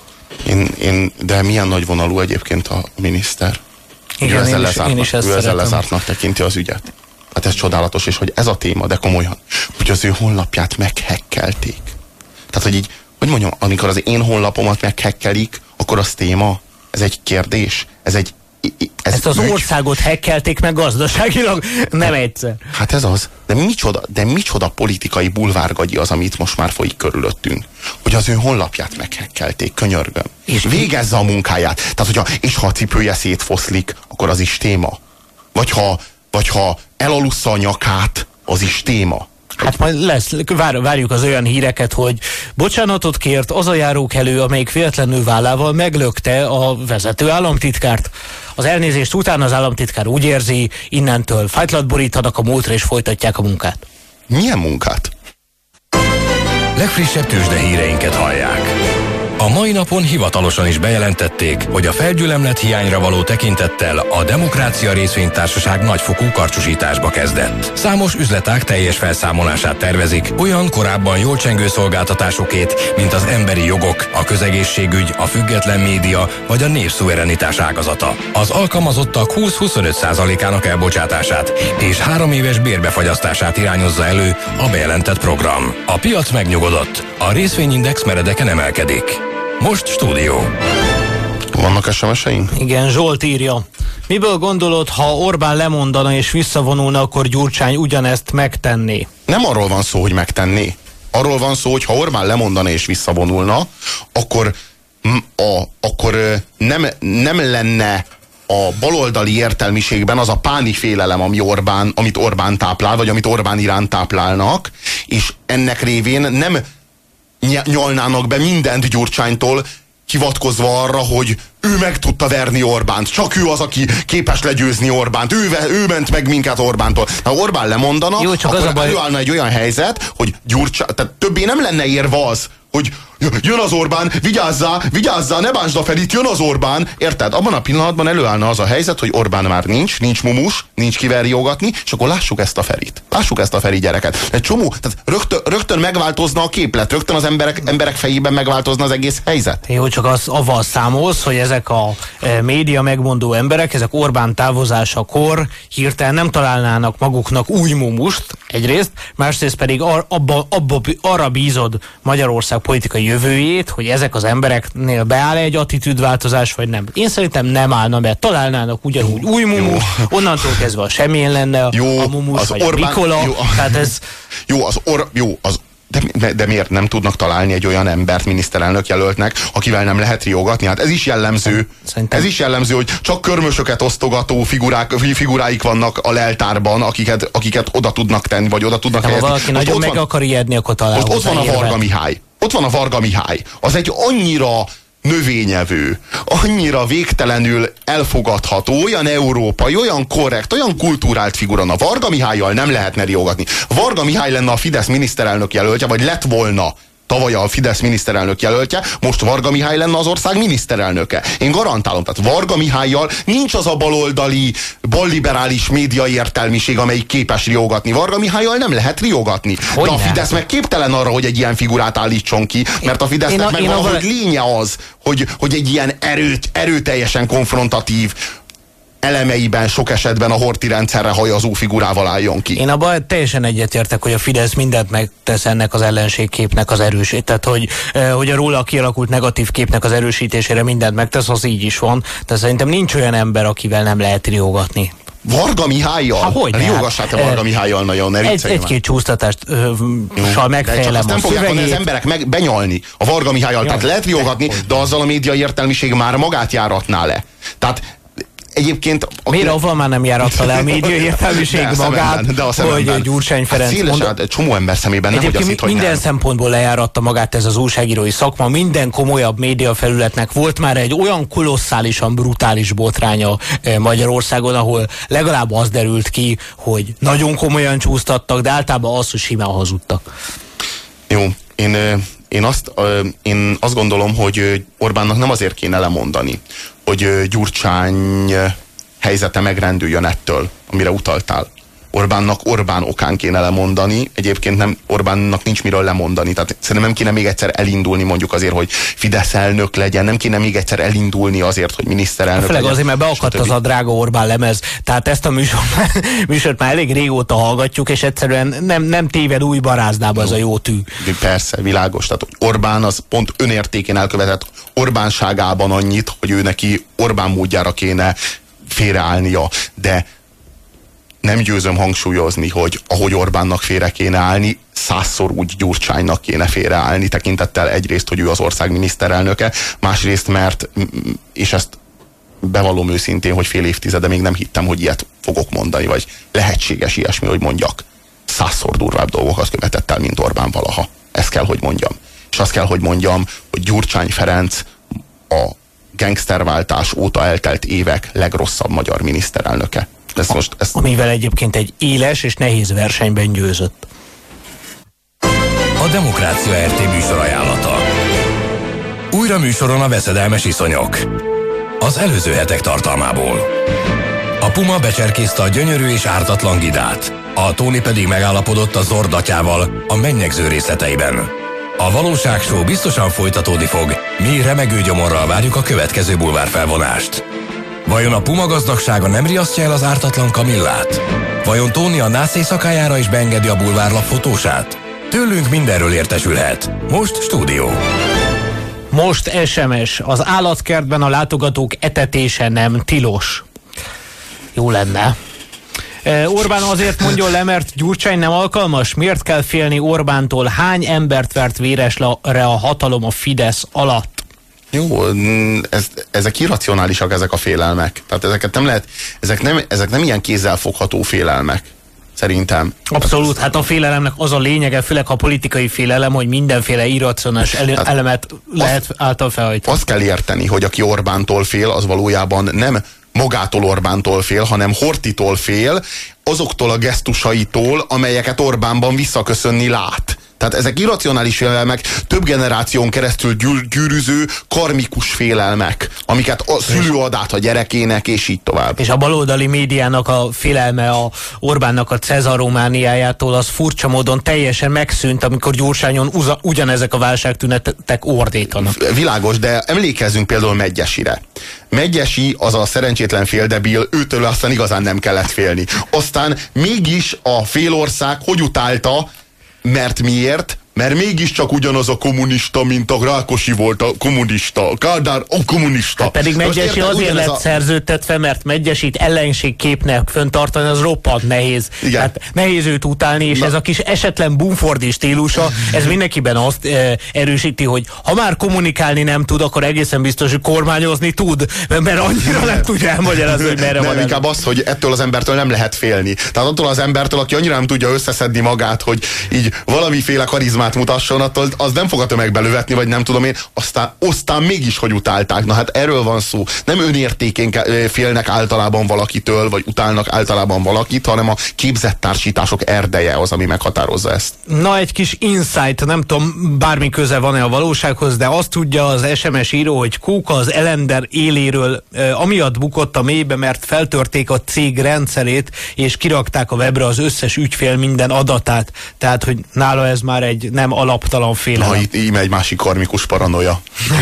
[SPEAKER 3] De milyen nagy vonalú egyébként a miniszter.
[SPEAKER 2] Igen, én is ezt
[SPEAKER 3] ezzel lezártnak tekinti az ügyet. Hát ez csodálatos, és hogy ez a téma, de komolyan, hogy az ő honlapját meghekkelték. Tehát, hogy így, hogy mondjam, amikor az én honlapomat meghekkelik, akkor az téma, ez egy kérdés, ez egy
[SPEAKER 2] Ezt az országot hekkelték meg gazdaságilag, nem egyszer.
[SPEAKER 3] Hát ez az. De micsoda politikai bulvárgagyi az, amit most már folyik körülöttünk. Hogy az ő honlapját meghekkelték, könyörgöm. És végezze a munkáját. Tehát, ha a cipője szétfoszlik, akkor az is téma. Vagy ha elalussza a nyakát, az is téma.
[SPEAKER 2] Hát majd várjuk az olyan híreket, hogy bocsánatot kért az a járókelő, amelyik véletlenül vállával meglökte a vezető államtitkárt. Az elnézést után az államtitkár úgy érzi, innentől fájtlat borítanak a múltra és folytatják a munkát.
[SPEAKER 3] Milyen munkát?
[SPEAKER 1] Legfrissebb tőzsdehíreinket hallják. A mai napon hivatalosan is bejelentették, hogy a felgyülemlet hiányra való tekintettel a Demokrácia Részvénytársaság nagyfokú karcsúsításba kezdett. Számos üzletág teljes felszámolását tervezik, olyan korábban jól csengő szolgáltatásokét, mint az emberi jogok, a közegészségügy, a független média vagy a népszuverenitás ágazata. Az alkalmazottak 20-25%-ának elbocsátását és 3 éves bérbefagyasztását irányozza elő a bejelentett program. A piac megnyugodott, a részvényindex meredeken emelkedik. Most stúdió.
[SPEAKER 3] Vannak SMS-eink?
[SPEAKER 2] Igen, Zsolt írja. Miből gondolod, ha Orbán lemondana és visszavonulna, akkor Gyurcsány ugyanezt megtenné?
[SPEAKER 3] Nem arról van szó, hogy megtenné. Arról van szó, hogy ha Orbán lemondana és visszavonulna, akkor nem lenne a baloldali értelmiségben az a pánik félelem, amit Orbán táplál, vagy amit Orbán iránt táplálnak, és ennek révén nem nyolnának be mindent Gyurcsánytól, hivatkozva arra, hogy ő meg tudta verni Orbánt. Csak ő az, aki képes legyőzni Orbánt. Ő ment meg minket Orbántól. Ha Orbán lemondana, jó, akkor előállna egy olyan helyzet, hogy tehát többé nem lenne érve az, hogy jön az Orbán, vigyázzál, ne bántsd a Ferit, jön az Orbán. Érted? Abban a pillanatban előállna az a helyzet, hogy Orbán már nincs mumus, nincs kivel riogatni, és akkor lássuk ezt a Ferit. Lássuk ezt a Feri gyereket. Egy csomó, tehát rögtön megváltozna a képlet, rögtön az emberek fejében megváltozna az egész helyzet.
[SPEAKER 2] Jó, csak avval számolsz, hogy ezek a média megmondó emberek, ezek Orbán távozásakor hirtelen nem találnának maguknak új mumust, egyrészt, másrészt pedig arra bízod Magyarország politikai jövőjét, hogy ezek az embereknél beáll egy attitűdváltozás, vagy nem. Én szerintem nem állna be, találnának ugyanúgy új mumus, onnantól kezdve a semmilyen lenne a mumus, vagy Orbán, a Mikola. Tehát ez...
[SPEAKER 3] De miért nem tudnak találni egy olyan embert miniszterelnök jelöltnek, akivel nem lehet riogatni? Hát ez is jellemző. Szerintem. Ez is jellemző, hogy csak körmösöket osztogató figuráik vannak a leltárban, akiket oda tudnak tenni, vagy oda tudnak helyezni.
[SPEAKER 2] Ha valaki nagyon meg akar ijedni, akkor talál
[SPEAKER 3] ott van a Varga Mihály. Ott van a Varga Mihály. Az egy annyira növényevő, annyira végtelenül elfogadható, olyan európai, olyan korrekt, olyan kulturált figura. A Varga Mihállyal nem lehetne riogatni. Varga Mihály lenne a Fidesz miniszterelnök jelöltje, vagy lett volna tavaly a Fidesz miniszterelnök jelöltje, most Varga Mihály lenne az ország miniszterelnöke. Én garantálom, tehát Varga Mihállyal nincs az a baloldali, balliberális média értelmiség, amelyik képes riogatni. Varga Mihállyal nem lehet riogatni. De a Fidesz meg képtelen arra, hogy egy ilyen figurát állítson ki, mert a Fidesznek meg valahogy lénye az, hogy egy ilyen erőteljesen konfrontatív, elemeiben sok esetben a Horthy rendszerre hajazó figurával álljon ki.
[SPEAKER 2] Én abban teljesen egyetértek, hogy a Fidesz mindent megtesz ennek az ellenségképnek az erősítésére, tehát hogy a róla kialakult negatív képnek az erősítésére mindent megtesz, az így is van. Tehát szerintem nincs olyan ember, akivel nem lehet riogatni.
[SPEAKER 3] Varga Mihállyal? Riogassál te Varga Mihállyal nagyon, ne viccelj már.
[SPEAKER 2] Egy-két csúsztatást megfejlem
[SPEAKER 3] a szövegét. Az emberek benyalni a Varga Mihállyal. Tehát lehet riogatni, de azzal a média értelmiség már magát járatná le. Tehát egyébként...
[SPEAKER 2] Miért avval már nem járatta le a média értelmiség magát, hogy Gyurcsány Ferenc...
[SPEAKER 3] Hát egy csomó ember szemében nem, hogy azt itt, hogy
[SPEAKER 2] minden
[SPEAKER 3] nem.
[SPEAKER 2] szempontból lejáratta magát ez az újságírói szakma, minden komolyabb médiafelületnek volt már egy olyan kolosszálisan brutális botránya Magyarországon, ahol legalább az derült ki, hogy nagyon komolyan csúsztattak, de általában az, hogy simán hazudtak.
[SPEAKER 3] Jó, én azt gondolom, hogy Orbánnak nem azért kéne lemondani, hogy Gyurcsány helyzete megrendüljön ettől, amire utaltál. Orbánnak Orbán okán kéne lemondani, egyébként nem, Orbánnak nincs miről lemondani, tehát szerintem nem kéne még egyszer elindulni mondjuk azért, hogy Fidesz elnök legyen, nem kéne még egyszer elindulni azért, hogy miniszterelnök legyen.
[SPEAKER 2] Azért, mert beakadt az a drága Orbán lemez, tehát ezt a műsort már elég régóta hallgatjuk, és egyszerűen nem téved új barázdába ez a jó tű.
[SPEAKER 3] Persze, világos, tehát Orbán az pont önértékén elkövetett Orbánságában annyit, hogy ő neki Orbán módjára kéne félreállnia, de nem győzöm hangsúlyozni, hogy ahogy Orbánnak félre kéne állni, 100-szor úgy Gyurcsánynak kéne félreállni, tekintettel egyrészt, hogy ő az ország miniszterelnöke, másrészt mert, és ezt bevallom őszintén, hogy fél évtizede még nem hittem, hogy ilyet fogok mondani, vagy lehetséges ilyesmi, hogy mondjak. 100-szor durvább dolgokat követett el, mint Orbán valaha. Ezt kell, hogy mondjam. És azt kell, hogy mondjam, hogy Gyurcsány Ferenc a gangsterváltás óta eltelt évek legrosszabb magyar miniszterelnöke.
[SPEAKER 2] Amivel egyébként egy éles és nehéz versenyben győzött.
[SPEAKER 1] A Demokrácia RT műsor ajánlata. Újra műsoron a veszedelmes iszonyok. Az előző hetek tartalmából. A Puma becserkészte a gyönyörű és ártatlan Gidát. A Tóni pedig megállapodott a Zord atyával a mennyegző részleteiben. A valóságshow biztosan folytatódni fog, mi remegő gyomorral várjuk a következő bulvárfelvonást. Vajon a Puma gazdagsága nem riasztja el az ártatlan Kamillát? Vajon Tóni a nász éjszakájára is beengedi a bulvárlap fotósát? Tőlünk mindenről értesülhet. Most stúdió.
[SPEAKER 2] Most SMS. Az állatkertben a látogatók etetése nem tilos. Jó lenne. Orbán azért mondjon le, mert Gyurcsány nem alkalmas? Miért kell félni Orbántól? Hány embert vert véresre a hatalom a Fidesz alatt?
[SPEAKER 3] Jó, ezek irracionálisak, ezek a félelmek. Tehát ezeket nem lehet, ezek nem ilyen kézzelfogható félelmek. Szerintem.
[SPEAKER 2] Abszolút, hát a félelemnek az a lényege, főleg a politikai félelem, hogy mindenféle irracionális elemet lehet által felhajtani.
[SPEAKER 3] Azt kell érteni, hogy aki Orbántól fél, az valójában nem magától Orbántól fél, hanem Horthytól fél, azoktól a gesztusaitól, amelyeket Orbánban visszaköszönni lát. Tehát ezek irracionális félelmek, több generáción keresztül gyűrűző, karmikus félelmek, amiket a szülő ad át a gyerekének, és így tovább.
[SPEAKER 2] És a baloldali médiának a félelme a Orbánnak a cezaromániájától az furcsa módon teljesen megszűnt, amikor Gyurcsányon ugyanezek a válságtünetek ordítanak.
[SPEAKER 3] Világos, de emlékezzünk például Medgyesire. Medgyesi az a szerencsétlen féldebil, őtől aztán igazán nem kellett félni. Aztán mégis a félország hogy utálta, mert miért? Mert mégiscsak ugyanaz a kommunista, mint a Rákosi volt a kommunista, a Kádár a kommunista.
[SPEAKER 2] Hát pedig Medgyesi azért lett szerződtetve, mert Medgyesit ellenségképnek föntartani, az roppant nehéz.
[SPEAKER 3] Igen.
[SPEAKER 2] Hát nehéz őt utálni, és ez a kis esetlen bumfordi stílusa, ez mindenkiben azt erősíti, hogy ha már kommunikálni nem tud, akkor egészen biztos, hogy kormányozni tud, mert annyira nem tudja elmagyarázni, hogy merre van.
[SPEAKER 3] Nem, inkább az, hogy ettől az embertől nem lehet félni. Tehát attól az embertől, aki annyira nem tudja összeszedni magát, hogy így valamiféle karizmát mutasson, attól az nem fog a tömegbe lövetni, vagy nem tudom én, aztán mégis, hogy utálták. Na hát erről van szó. Nem önértékén félnek általában valakitől, vagy utálnak általában valakit, hanem a képzett társítások erdeje az, ami meghatározza ezt.
[SPEAKER 2] Na, egy kis insight, nem tudom, bármi köze van-e a valósághoz, de azt tudja az SMS író, hogy Kóka az Elender éléről amiatt bukott a mélybe, mert feltörték a cég rendszerét, és kirakták a webre az összes ügyfél minden adatát. Tehát, hogy nála ez már egy nem alaptalan félelem.
[SPEAKER 3] Na, itt íme egy másik karmikus paranoia.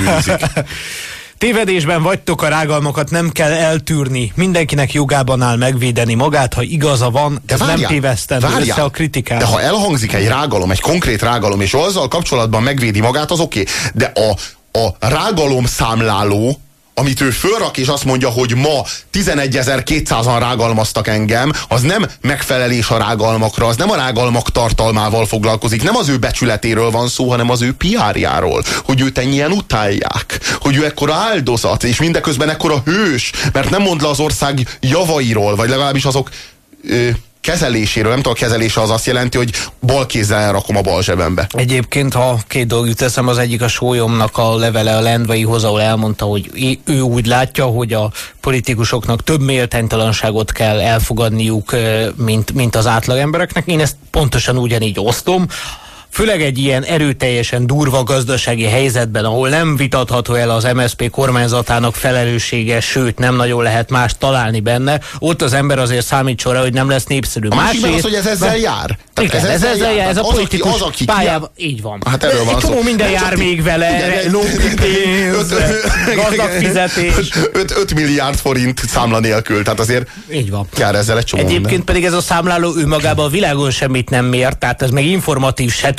[SPEAKER 2] Tévedésben vagytok, a rágalmakat nem kell eltűrni. Mindenkinek jogában áll megvédeni magát, ha igaza van, ez nem tévesztendő össze a kritikát.
[SPEAKER 3] De ha elhangzik egy rágalom, egy konkrét rágalom, és azzal kapcsolatban megvédi magát, az oké. De a rágalom számláló, amit ő fölrak, és azt mondja, hogy ma 11.200-an rágalmaztak engem, az nem megfelelés a rágalmakra, az nem a rágalmak tartalmával foglalkozik, nem az ő becsületéről van szó, hanem az ő PR-járól, hogy őt ennyien utálják, hogy ő ekkora áldozat, és mindeközben ekkora hős, mert nem mond le az ország javairól, vagy legalábbis azok kezeléséről, nem tudom, a kezelése az azt jelenti, hogy bal kézzel elrakom a bal zsebembe.
[SPEAKER 2] Egyébként, ha két dolgot teszem, az egyik a sólyomnak a levele a Lendvaihoz, ahol elmondta, hogy ő úgy látja, hogy a politikusoknak több méltánytalanságot kell elfogadniuk, mint az átlagembereknek. Én ezt pontosan ugyanígy osztom. Főleg egy ilyen erőteljesen durva gazdasági helyzetben, ahol nem vitatható el az MSZP kormányzatának felelőssége, sőt nem nagyon lehet más találni benne, ott az ember azért számítson rá, hogy nem lesz népszerű.
[SPEAKER 3] A másik az, hogy ez ezzel jár.
[SPEAKER 2] Igen, ez ezzel jár, ez a politikus pályában, így van.
[SPEAKER 3] Hát erről van szó.
[SPEAKER 2] Csomó minden jár még vele, lópipénz, gazdag fizetés.
[SPEAKER 3] 5 milliárd forint számla nélkül, tehát azért
[SPEAKER 2] így van.
[SPEAKER 3] Jár ezzel egy csomó.
[SPEAKER 2] Egyébként pedig ez a számláló ő magában a világon semmit nem mér, tehát ez meg informatív se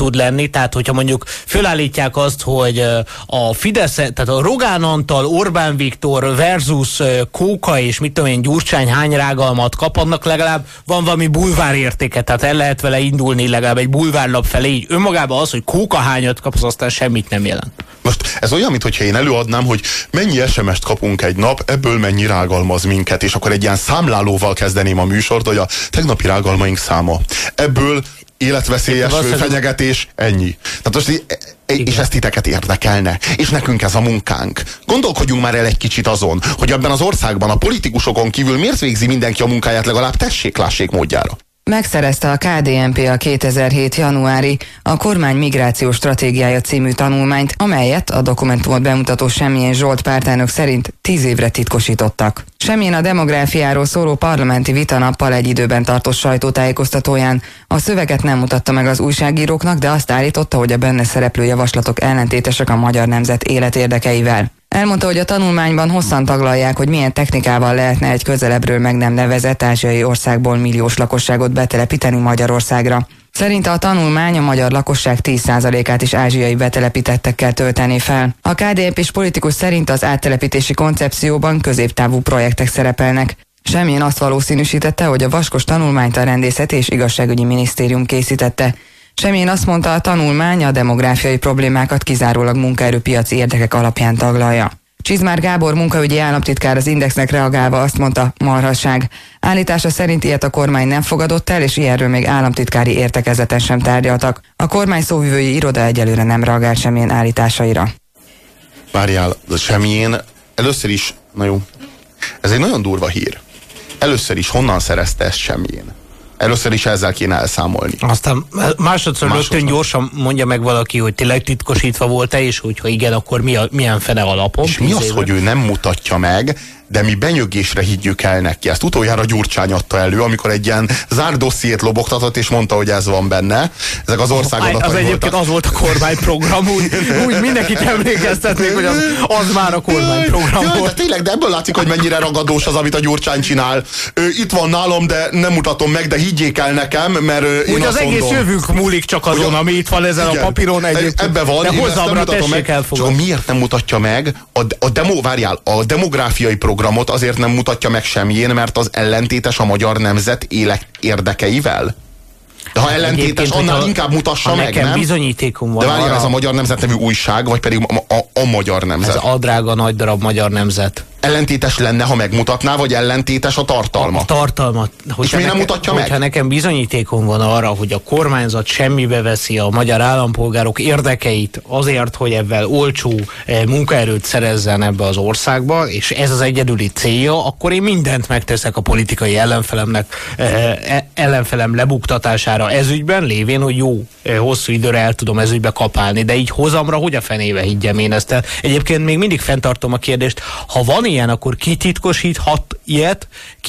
[SPEAKER 2] tud lenni, tehát hogyha mondjuk fölállítják azt, hogy a Fidesz, tehát a Rogán Antal, Orbán Viktor versus Kóka és mit tudom én, Gyurcsány hány rágalmat kap, annak legalább van valami bulvár értéke, tehát el lehet vele indulni legalább egy bulvárlap felé, így önmagában az, hogy Kóka hányat kap, az aztán semmit nem jelent.
[SPEAKER 3] Most ez olyan, mintha én előadnám, hogy mennyi SMS-t kapunk egy nap, ebből mennyi rágalmaz minket, és akkor egy ilyen számlálóval kezdeném a műsort, hogy a tegnapi rágalmaink száma. Ebből életveszélyes fenyegetés, ennyi. Tehát most, és ezt titeket érdekelne. És nekünk ez a munkánk. Gondolkodjunk már el egy kicsit azon, hogy ebben az országban a politikusokon kívül miért végzi mindenki a munkáját legalább tessék-lássék módjára.
[SPEAKER 5] Megszerezte a KDNP a 2007. januári a kormány migrációs stratégiája című tanulmányt, amelyet a dokumentumot bemutató Semjén Zsolt pártelnök szerint 10 évre titkosítottak. Semjén a demográfiáról szóló parlamenti vitanappal egy időben tartott sajtótájékoztatóján a szöveget nem mutatta meg az újságíróknak, de azt állította, hogy a benne szereplő javaslatok ellentétesek a magyar nemzet életérdekeivel. Elmondta, hogy a tanulmányban hosszan taglalják, hogy milyen technikával lehetne egy közelebbről meg nem nevezett ázsiai országból milliós lakosságot betelepíteni Magyarországra. Szerinte a tanulmány a magyar lakosság 10%-át is ázsiai betelepítettekkel töltené fel. A KDNP-s politikus szerint az áttelepítési koncepcióban középtávú projektek szerepelnek. Semjén azt valószínűsítette, hogy a vaskos tanulmányt a Rendészeti és Igazságügyi Minisztérium készítette. Semjén azt mondta, a tanulmány a demográfiai problémákat kizárólag munkaerőpiaci érdekek alapján taglalja. Csizmár Gábor munkaügyi államtitkár az Indexnek reagálva azt mondta, marhasság. Állítása szerint ilyet a kormány nem fogadott el, és ilyenről még államtitkári értekezleten sem tárgyaltak. A kormány szóvivői iroda egyelőre nem reagált Semjén állításaira.
[SPEAKER 3] Várjál, Semjén először is, na jó, ez egy nagyon durva hír. Először is honnan szerezte ezt Semjén? Először is ezzel kéne elszámolni.
[SPEAKER 2] Aztán másodszor rögtön gyorsan mondja meg valaki, hogy tényleg titkosítva volt-e, és hogyha igen, akkor milyen fene alapon.
[SPEAKER 3] És mi az, hogy ő nem mutatja meg, de mi benyögésre higgyük el neki. Ezt utoljára Gyurcsány adta elő, amikor egy ilyen zárt dossziét lobogtatott, és mondta, hogy ez van benne. Ezek az országadatai
[SPEAKER 2] voltak. Az egyébként az volt a kormányprogram, úgy mindenkit emlékeztetnék, hogy az már a kormányprogram volt.
[SPEAKER 3] De tényleg, de ebből látszik, hogy mennyire ragadós az, amit a Gyurcsány csinál. Itt van nálam, de nem mutatom meg, de higgyék el nekem, mert én
[SPEAKER 2] úgy az egész mondom, jövőnk múlik csak azon, ami itt van ezen a papíron egyébként.
[SPEAKER 3] Ebbe van,
[SPEAKER 2] de hozzamra tessék elfogadni.
[SPEAKER 3] Miért nem mutatja meg a demográfiai programot azért nem mutatja meg Semjén, mert az ellentétes a magyar nemzet érdekeivel? De ha ellentétes, annál inkább mutassa meg,
[SPEAKER 2] nekem
[SPEAKER 3] nem?
[SPEAKER 2] bizonyítékom van.
[SPEAKER 3] De várjál, ez a Magyar Nemzet nevű újság, vagy pedig a Magyar Nemzet?
[SPEAKER 2] Ez a drága nagy darab Magyar Nemzet.
[SPEAKER 3] Ellentétes lenne, ha megmutatná, vagy ellentétes a tartalma?
[SPEAKER 2] A tartalmat.
[SPEAKER 3] És miért nem mutatja meg?
[SPEAKER 2] Ha nekem bizonyítékom van arra, hogy a kormányzat semmibe veszi a magyar állampolgárok érdekeit azért, hogy ebben olcsó munkaerőt szerezzen ebbe az országba, és ez az egyedüli célja, akkor én mindent megteszek a politikai ellenfelem lebuktatására ezügyben, lévén, hogy jó, hosszú időre el tudom ezügybe kapálni, de így hozamra hogy a fenébe higgyem én ezt el? Egyébként még mindig fenntartom a kérdést, ha van ilyen, akkor ki titkosíthat ilyet,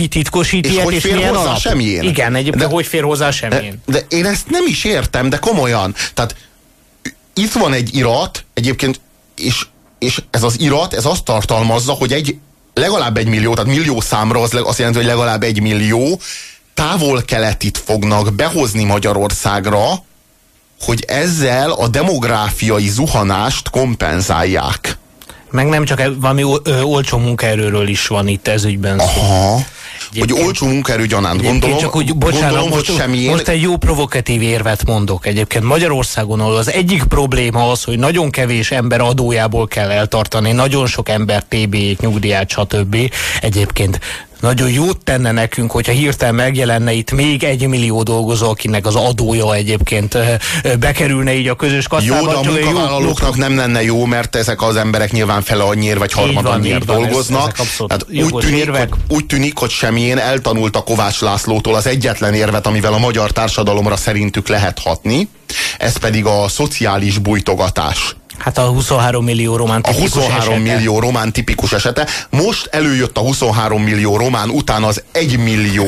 [SPEAKER 2] és milyen alap?
[SPEAKER 3] Semjén?
[SPEAKER 2] Igen, egyébként hogy fér hozzá Semjén?
[SPEAKER 3] De én ezt nem is értem, de komolyan. Tehát itt van egy irat, egyébként, és ez az irat, ez azt tartalmazza, hogy legalább 1 millió, tehát millió számra az azt jelenti, hogy legalább 1 millió távol-keletit fognak behozni Magyarországra, hogy ezzel a demográfiai zuhanást kompenzálják.
[SPEAKER 2] Meg nem csak valami olcsó munkaerőről is van itt ez ügyben szó.
[SPEAKER 3] Aha. Hogy olcsó munkaerő gyanánt, gondolom,
[SPEAKER 2] csak úgy, bocsánat, most egy jó provokatív érvet mondok egyébként. Magyarországon, ahol az egyik probléma az, hogy nagyon kevés ember adójából kell eltartani, nagyon sok ember TB-jét, nyugdíját, stb. Egyébként nagyon jót tenne nekünk, hogyha hirtelen megjelenne itt még 1 millió dolgozó, akinek az adója egyébként bekerülne így a közös kasszába.
[SPEAKER 3] Jó, de a munkavállalóknak nem lenne jó, mert ezek az emberek nyilván fele annyiért vagy harmadannyiért dolgoznak. Hát úgy tűnik, hogy Semjén eltanulta Kovács Lászlótól az egyetlen érvet, amivel a magyar társadalomra szerintük lehet hatni, ez pedig a szociális bújtogatás.
[SPEAKER 2] Hát a 23 millió román tipikus esete. A 23 millió
[SPEAKER 3] román tipikus esete. Most előjött a 23 millió román, után az 1 millió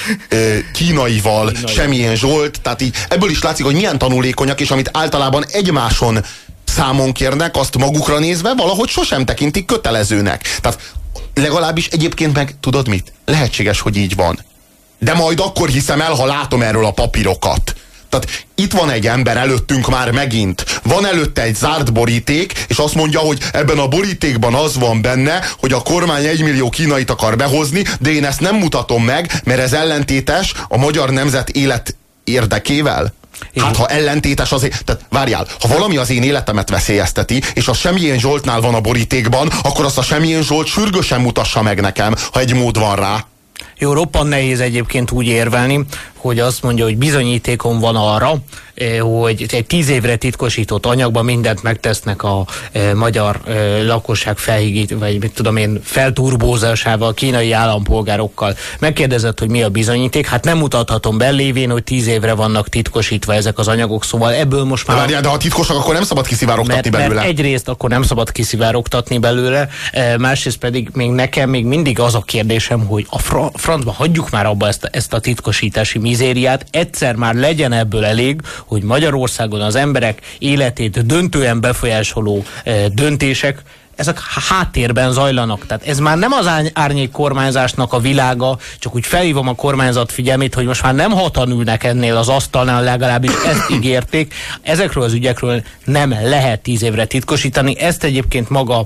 [SPEAKER 3] kínaival Semjén Zsolt. Tehát így ebből is látszik, hogy milyen tanulékonyak, és amit általában egymáson számon kérnek, azt magukra nézve valahogy sosem tekintik kötelezőnek. Tehát legalábbis egyébként meg tudod mit? Lehetséges, hogy így van. De majd akkor hiszem el, ha látom erről a papírokat. Tehát itt van egy ember előttünk már megint. Van előtte egy zárt boríték, és azt mondja, hogy ebben a borítékban az van benne, hogy a kormány 1 millió kínait akar behozni, de én ezt nem mutatom meg, mert ez ellentétes a magyar nemzet élet érdekével. Hát ha ellentétes azért, tehát várjál, ha valami az én életemet veszélyezteti, és a Semjén Zsoltnál van a borítékban, akkor azt a Semjén Zsolt sürgősen mutassa meg nekem, ha egy mód van rá.
[SPEAKER 2] Jó, roppant nehéz egyébként úgy érvelni, hogy azt mondja, hogy bizonyítékom van arra, hogy egy 10 évre titkosított anyagban mindent megtesznek a magyar lakosság vagy mit tudom én, felturbózásával, kínai állampolgárokkal. Megkérdezett, hogy mi a bizonyíték, hát nem mutathatom be, lévén, hogy 10 évre vannak titkosítva ezek az anyagok, szóval ebből most már...
[SPEAKER 3] De ha titkosak, akkor nem szabad kiszivárogtatni belőle.
[SPEAKER 2] Mert egyrészt akkor nem szabad kiszivárogtatni belőle, másrészt pedig nekem még mindig az a kérdésem, hogy a francba hagyjuk már abba ezt a titkosítási mizériát, egyszer már legyen ebből elég, hogy Magyarországon az emberek életét döntően befolyásoló döntések, ezek háttérben zajlanak. Tehát ez már nem az árnyék kormányzásnak a világa, csak úgy felhívom a kormányzat figyelmét, hogy most már nem 6-an ülnek ennél az asztalnál, legalábbis ezt ígérték. Ezekről az ügyekről nem lehet 10 évre titkosítani. Ezt egyébként maga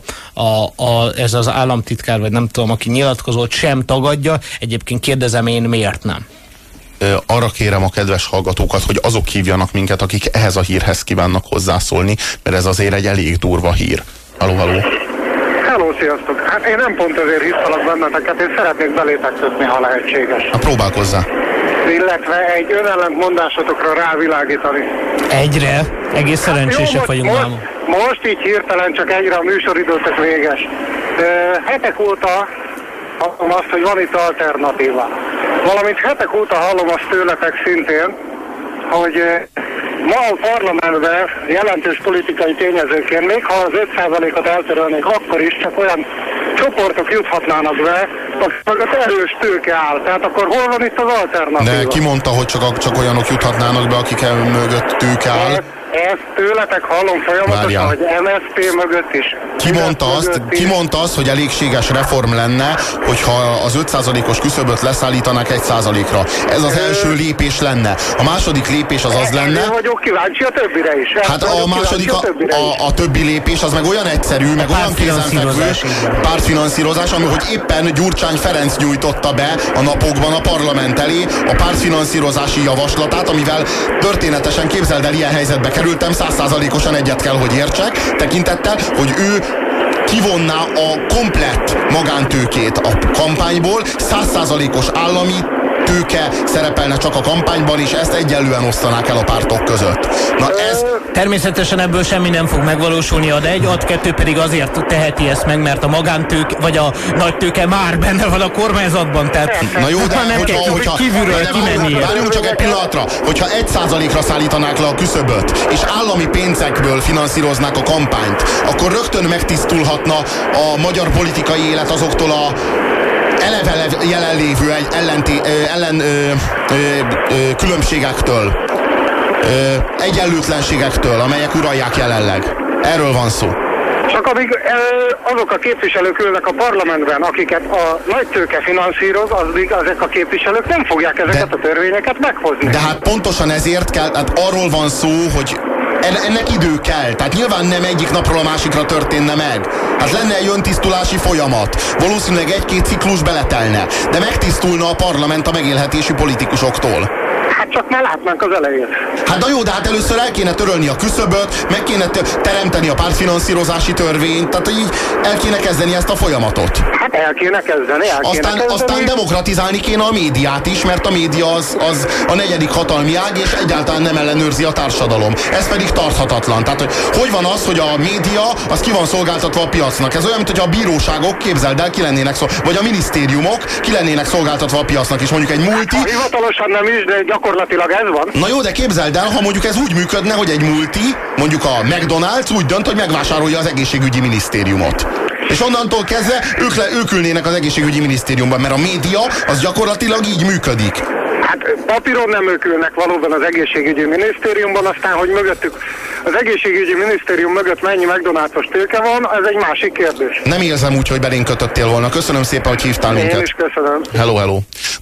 [SPEAKER 2] ez az államtitkár, vagy nem tudom, aki nyilatkozott, sem tagadja. Egyébként kérdezem én, miért nem?
[SPEAKER 3] Arra kérem a kedves hallgatókat, hogy azok hívjanak minket, akik ehhez a hírhez kívánnak hozzászólni, mert ez azért egy elég durva hír. Halló, halló.
[SPEAKER 6] Hello, sziasztok. Hát én nem pont ezért hívtalak benneteket, én szeretnék belétek kötni, ha lehetséges.
[SPEAKER 3] Próbálkozzá.
[SPEAKER 6] Illetve egy önellentmondásotokra rávilágítani.
[SPEAKER 2] Egyre? Egész szerencsések vagyunk már.
[SPEAKER 6] Most így hirtelen csak egyre a műsoridőtök véges. Hetek óta hallom azt, hogy van itt alternatíva. Valamint hetek óta hallom azt tőletek szintén, hogy ma a parlamentben jelentős politikai tényezőként, még ha az 5%-ot eltörölnék, akkor is csak olyan csoportok juthatnának be, akik az erős tőke áll. Tehát akkor hol van itt az alternatíva?
[SPEAKER 3] De ki mondta, hogy csak olyanok juthatnának be, akik mögött tőke áll?
[SPEAKER 6] Ezt tőletek hallom folyamatosan, hogy MSZP mögött is.
[SPEAKER 3] Ki mondta azt, hogy elégséges reform lenne, hogyha az 5%-os küszöböt leszállítanák 1%-ra. Ez az első lépés lenne. A második lépés az lenne...
[SPEAKER 6] Én vagyok kíváncsi a többire is.
[SPEAKER 3] Hát a második, a többi lépés az meg olyan egyszerű, meg olyan kézenfekvő pártfinanszírozás, ami hogy éppen Gyurcsány Ferenc nyújtotta be a napokban a parlament elé a pártfinanszírozási javaslatát, amivel történetesen, képzeld el, ilyen helyzetbe kerültem, 100%-osan egyet kell, hogy értsek, tekintettel, hogy ő kivonná a komplett magántőkét a kampányból, 100%-os állami tőke szerepelne csak a kampányban, és ezt egyenlően osztanák el a pártok között. Na ez...
[SPEAKER 2] Természetesen ebből semmi nem fog megvalósulni, ad 1, ad 2 pedig azért teheti ezt meg, mert a magántőke, vagy a nagy tőke már benne van a kormányzatban, tehát
[SPEAKER 3] na jó, de
[SPEAKER 2] nem
[SPEAKER 3] hogyha
[SPEAKER 2] kívülről kimenni.
[SPEAKER 3] Várjunk csak egy pillanatra, hogyha 1%-ra szállítanák le a küszöböt, és állami pénzekből finanszíroznák a kampányt, akkor rögtön megtisztulhatna a magyar politikai élet azoktól a eleve jelenlévő különbségektől, egyenlőtlenségektől, amelyek uralják jelenleg. Erről van szó.
[SPEAKER 6] Csak amíg azok a képviselők ülnek a parlamentben, akiket a nagy tőke finanszíroz, addig ezek a képviselők nem fogják ezeket a törvényeket meghozni.
[SPEAKER 3] De hát pontosan ezért kell, hát arról van szó, hogy ennek idő kell. Tehát nyilván nem egyik napról a másikra történne meg. Hát lenne egy öntisztulási folyamat. Valószínűleg 1-2 ciklus beletelne. De megtisztulna a parlament a megélhetési politikusoktól.
[SPEAKER 6] Hát csak már látnánk az elejét.
[SPEAKER 3] Hát na jó, de hát először el kéne törölni a küszöböt, meg kéne teremteni a pártfinanszírozási törvényt, tehát így el kéne kezdeni ezt a folyamatot.
[SPEAKER 6] Hát el kéne kezdeni,
[SPEAKER 3] Aztán demokratizálni kéne a médiát is, mert a média az a 4. hatalmi ág, és egyáltalán nem ellenőrzi a társadalom. Ez pedig tarthatatlan. Tehát, hogy van az, hogy a média az ki van szolgáltatva a piacnak? Ez olyan, mint hogy a bíróságok, képzeld el, ki lennének vagy a minisztériumok ki lennének szolgáltatva a piacnak is. Mondjuk egy multi...
[SPEAKER 6] Hát, hivatalosan nem is, de gyakorlatilag ez van.
[SPEAKER 3] Na jó, de képzeld el, ha mondjuk ez úgy működne, hogy egy multi, mondjuk a McDonald's úgy dönt, hogy megvásárolja az egészségügyi minisztériumot. És onnantól kezdve ők ülnének az egészségügyi minisztériumban, mert a média az gyakorlatilag így működik.
[SPEAKER 6] Hát papíron nem ők ülnek valóban az egészségügyi minisztériumban, aztán, hogy mögöttük az egészségügyi minisztérium mögött mennyi McDonald's-os tőke van, ez egy másik kérdés.
[SPEAKER 3] Nem érzem úgy, hogy belénk kötöttél volna. Köszönöm szépen, hogy hívtál minket.
[SPEAKER 6] Én is köszönöm.
[SPEAKER 3] Hello, hello.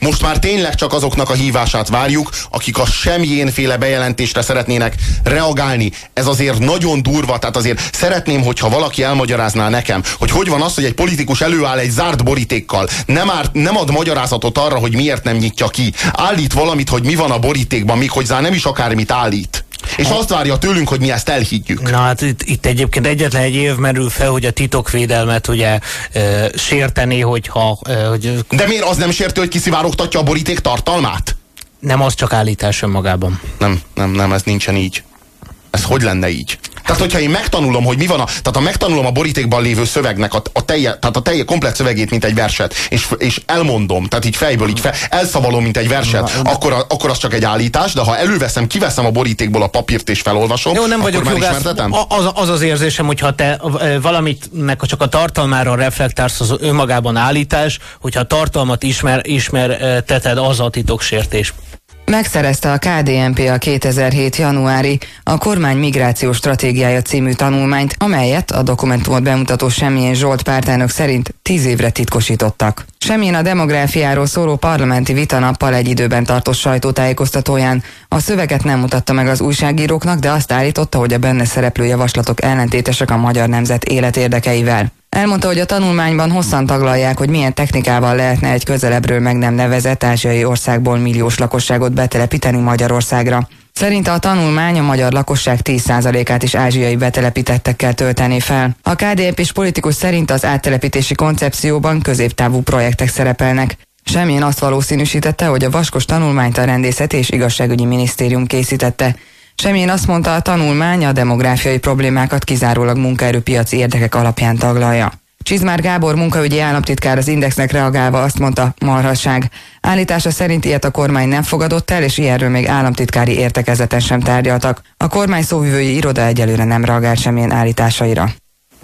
[SPEAKER 3] Most már tényleg csak azoknak a hívását várjuk, akik a semmilyenféle bejelentésre szeretnének reagálni. Ez azért nagyon durva, tehát azért szeretném, hogyha valaki elmagyarázná nekem, hogy van az, hogy egy politikus előáll egy zárt borítékkal, nem ad magyarázatot arra, hogy miért nem nyitja ki. Állít valamit, hogy mi van a borítékban, még hozzá nem is akármit állít. És azt várja tőlünk, hogy mi ezt elhiggyük.
[SPEAKER 2] Na hát itt egyébként egyetlen egy év merül fel, hogy a titokvédelmet ugye sérteni, hogyha...
[SPEAKER 3] De miért az nem sértő, hogy kiszivárogtatja a boríték tartalmát?
[SPEAKER 2] Nem, az csak állítás önmagában.
[SPEAKER 3] Nem, ez nincsen így. Ez hogy lenne így? Tehát, hogyha én megtanulom, hogy mi van tehát ha megtanulom a borítékban lévő szövegnek a teljes komplet szövegét, mint egy verset, és elmondom, tehát így fejből, elszavalom, mint egy verset, akkor az csak egy állítás, de ha előveszem, kiveszem a borítékból a papírt és felolvasom,
[SPEAKER 2] jó, nem
[SPEAKER 3] akkor
[SPEAKER 2] vagyok
[SPEAKER 3] már
[SPEAKER 2] jogász,
[SPEAKER 3] ismertetem?
[SPEAKER 2] Az érzésem, hogyha te valamitnek csak a tartalmára reflektálsz, az önmagában állítás, hogyha a tartalmat ismerteted, az a titoksértés.
[SPEAKER 5] Megszerezte a KDNP a 2007. januári a kormány migrációs stratégiája című tanulmányt, amelyet a dokumentumot bemutató Semjén Zsolt pártelnök szerint 10 évre titkosítottak. Semjén a demográfiáról szóló parlamenti vitanappal egy időben tartott sajtótájékoztatóján a szöveget nem mutatta meg az újságíróknak, de azt állította, hogy a benne szereplő javaslatok ellentétesek a magyar nemzet életérdekeivel. Elmondta, hogy a tanulmányban hosszan taglalják, hogy milyen technikával lehetne egy közelebbről meg nem nevezett ázsiai országból milliós lakosságot betelepíteni Magyarországra. Szerinte a tanulmány a magyar lakosság 10%-át is ázsiai betelepítettekkel töltené fel. A KDNP-s politikus szerint az áttelepítési koncepcióban középtávú projektek szerepelnek. Semjén azt valószínűsítette, hogy a vaskos tanulmányt a Rendészeti és Igazságügyi Minisztérium készítette. Semjén azt mondta, a tanulmány a demográfiai problémákat kizárólag munkaerőpiaci érdekek alapján taglalja. Csizmár Gábor munkaügyi államtitkár az Indexnek reagálva azt mondta, marhasság. Állítása szerint ilyet a kormány nem fogadott el, és ilyenről még államtitkári értekezleten sem tárgyaltak. A kormány szóvivői iroda egyelőre nem reagált semmilyen állításaira.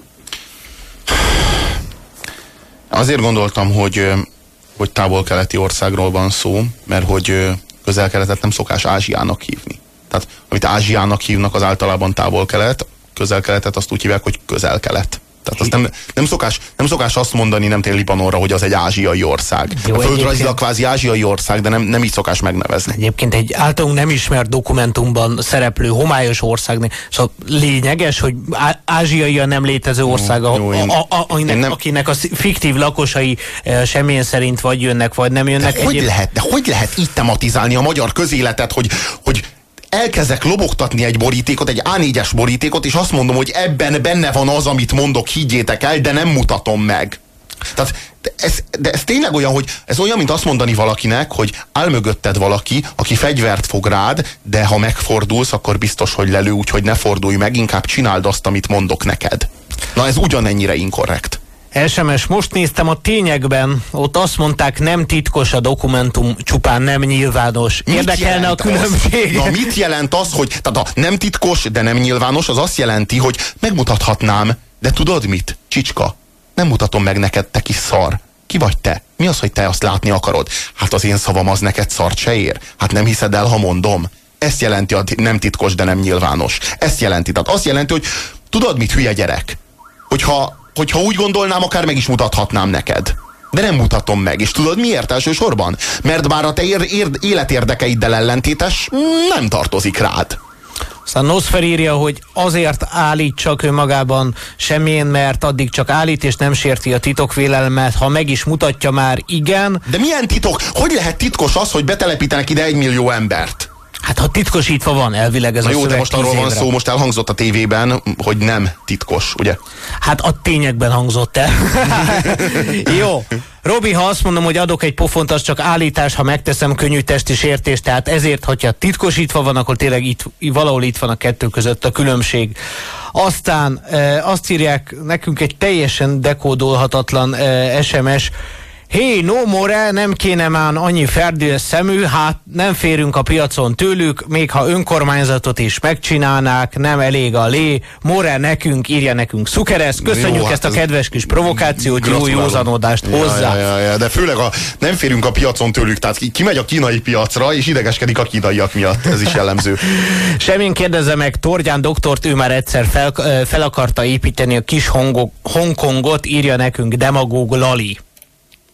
[SPEAKER 3] Azért gondoltam, hogy távol-keleti országról van szó, mert hogy közel-keletet nem szokás Ázsiának hívni. Tehát amit Ázsiának hívnak, az általában távol-kelet, közel-keletet azt úgy hívják, hogy közel-kelet. Tehát azt nem szokás azt mondani, nem tél Libanonra, hogy az egy ázsiai ország. Jó, a földrajzilag kvázi ázsiai ország, de nem így szokás megnevezni.
[SPEAKER 2] Egyébként egy általunk nem ismert dokumentumban szereplő homályos ország, szóval lényeges, hogy ázsiai a nem létező ország, akinek a fiktív lakosai semmilyen szerint vagy jönnek, vagy nem jönnek.
[SPEAKER 3] De hogy lehet így tematizálni a magyar közéletet, hogy elkezdek lobogtatni egy borítékot, egy A4-es borítékot, és azt mondom, hogy ebben benne van az, amit mondok, higgyétek el, de nem mutatom meg. Tehát ez tényleg olyan, hogy ez olyan, mint azt mondani valakinek, hogy áll mögötted valaki, aki fegyvert fog rád, de ha megfordulsz, akkor biztos, hogy lelő, úgyhogy ne fordulj meg, inkább csináld azt, amit mondok neked. Na ez ugyanennyire inkorrekt.
[SPEAKER 2] SMS, most néztem a tényekben, ott azt mondták, nem titkos a dokumentum, csupán nem nyilvános. Érdekelne a különbség.
[SPEAKER 3] Na mit jelent az, hogy tehát a nem titkos, de nem nyilvános, az azt jelenti, hogy megmutathatnám, de tudod mit, csicska? Nem mutatom meg neked, te kis szar. Ki vagy te? Mi az, hogy te azt látni akarod? Hát az én szavam az neked szart se ér. Hát nem hiszed el, ha mondom? Ezt jelenti a nem titkos, de nem nyilvános. Ezt jelenti. Tehát azt jelenti, hogy tudod mit, hülye gyerek? Hogyha úgy gondolnám, akár meg is mutathatnám neked. De nem mutatom meg. És tudod miért elsősorban? Mert bár a te életérdekeiddel ellentétes, nem tartozik rád.
[SPEAKER 2] Aztán Nosfer írja, hogy azért állít csak önmagában semmilyen, mert addig csak állít és nem sérti a titokvélelmet, ha meg is mutatja már, igen.
[SPEAKER 3] De milyen titok? Hogy lehet titkos az, hogy betelepítenek ide 1 millió embert?
[SPEAKER 2] Hát ha titkosítva van, elvileg ez a
[SPEAKER 3] szöveg. Jó, de most arról van
[SPEAKER 2] évre.
[SPEAKER 3] szó, most elhangzott a tévében, hogy nem titkos, ugye?
[SPEAKER 2] Hát a tényekben hangzott el. Jó. Robi, ha azt mondom, hogy adok egy pofont, az csak állítás, ha megteszem, könnyű testi sértés, tehát ezért, hogyha titkosítva van, akkor tényleg valahol itt van a kettő között a különbség. Aztán azt írják nekünk egy teljesen dekódolhatatlan SMS, hé, no more, nem kéne már annyi ferdős szemű, hát nem férünk a piacon tőlük, még ha önkormányzatot is megcsinálnák, nem elég a lé, more nekünk, írja nekünk Szukeresz, köszönjük jó, ezt a kedves kis provokációt, jó józanodást hozzá.
[SPEAKER 3] Ja, de főleg nem férünk a piacon tőlük, tehát kimegy a kínai piacra, és idegeskedik a kínaiak miatt, ez is jellemző.
[SPEAKER 2] Semmilyen kérdezze meg Tordján doktort, ő már egyszer fel akarta építeni a kis Hongkongot, írja nekünk demagóg Lali.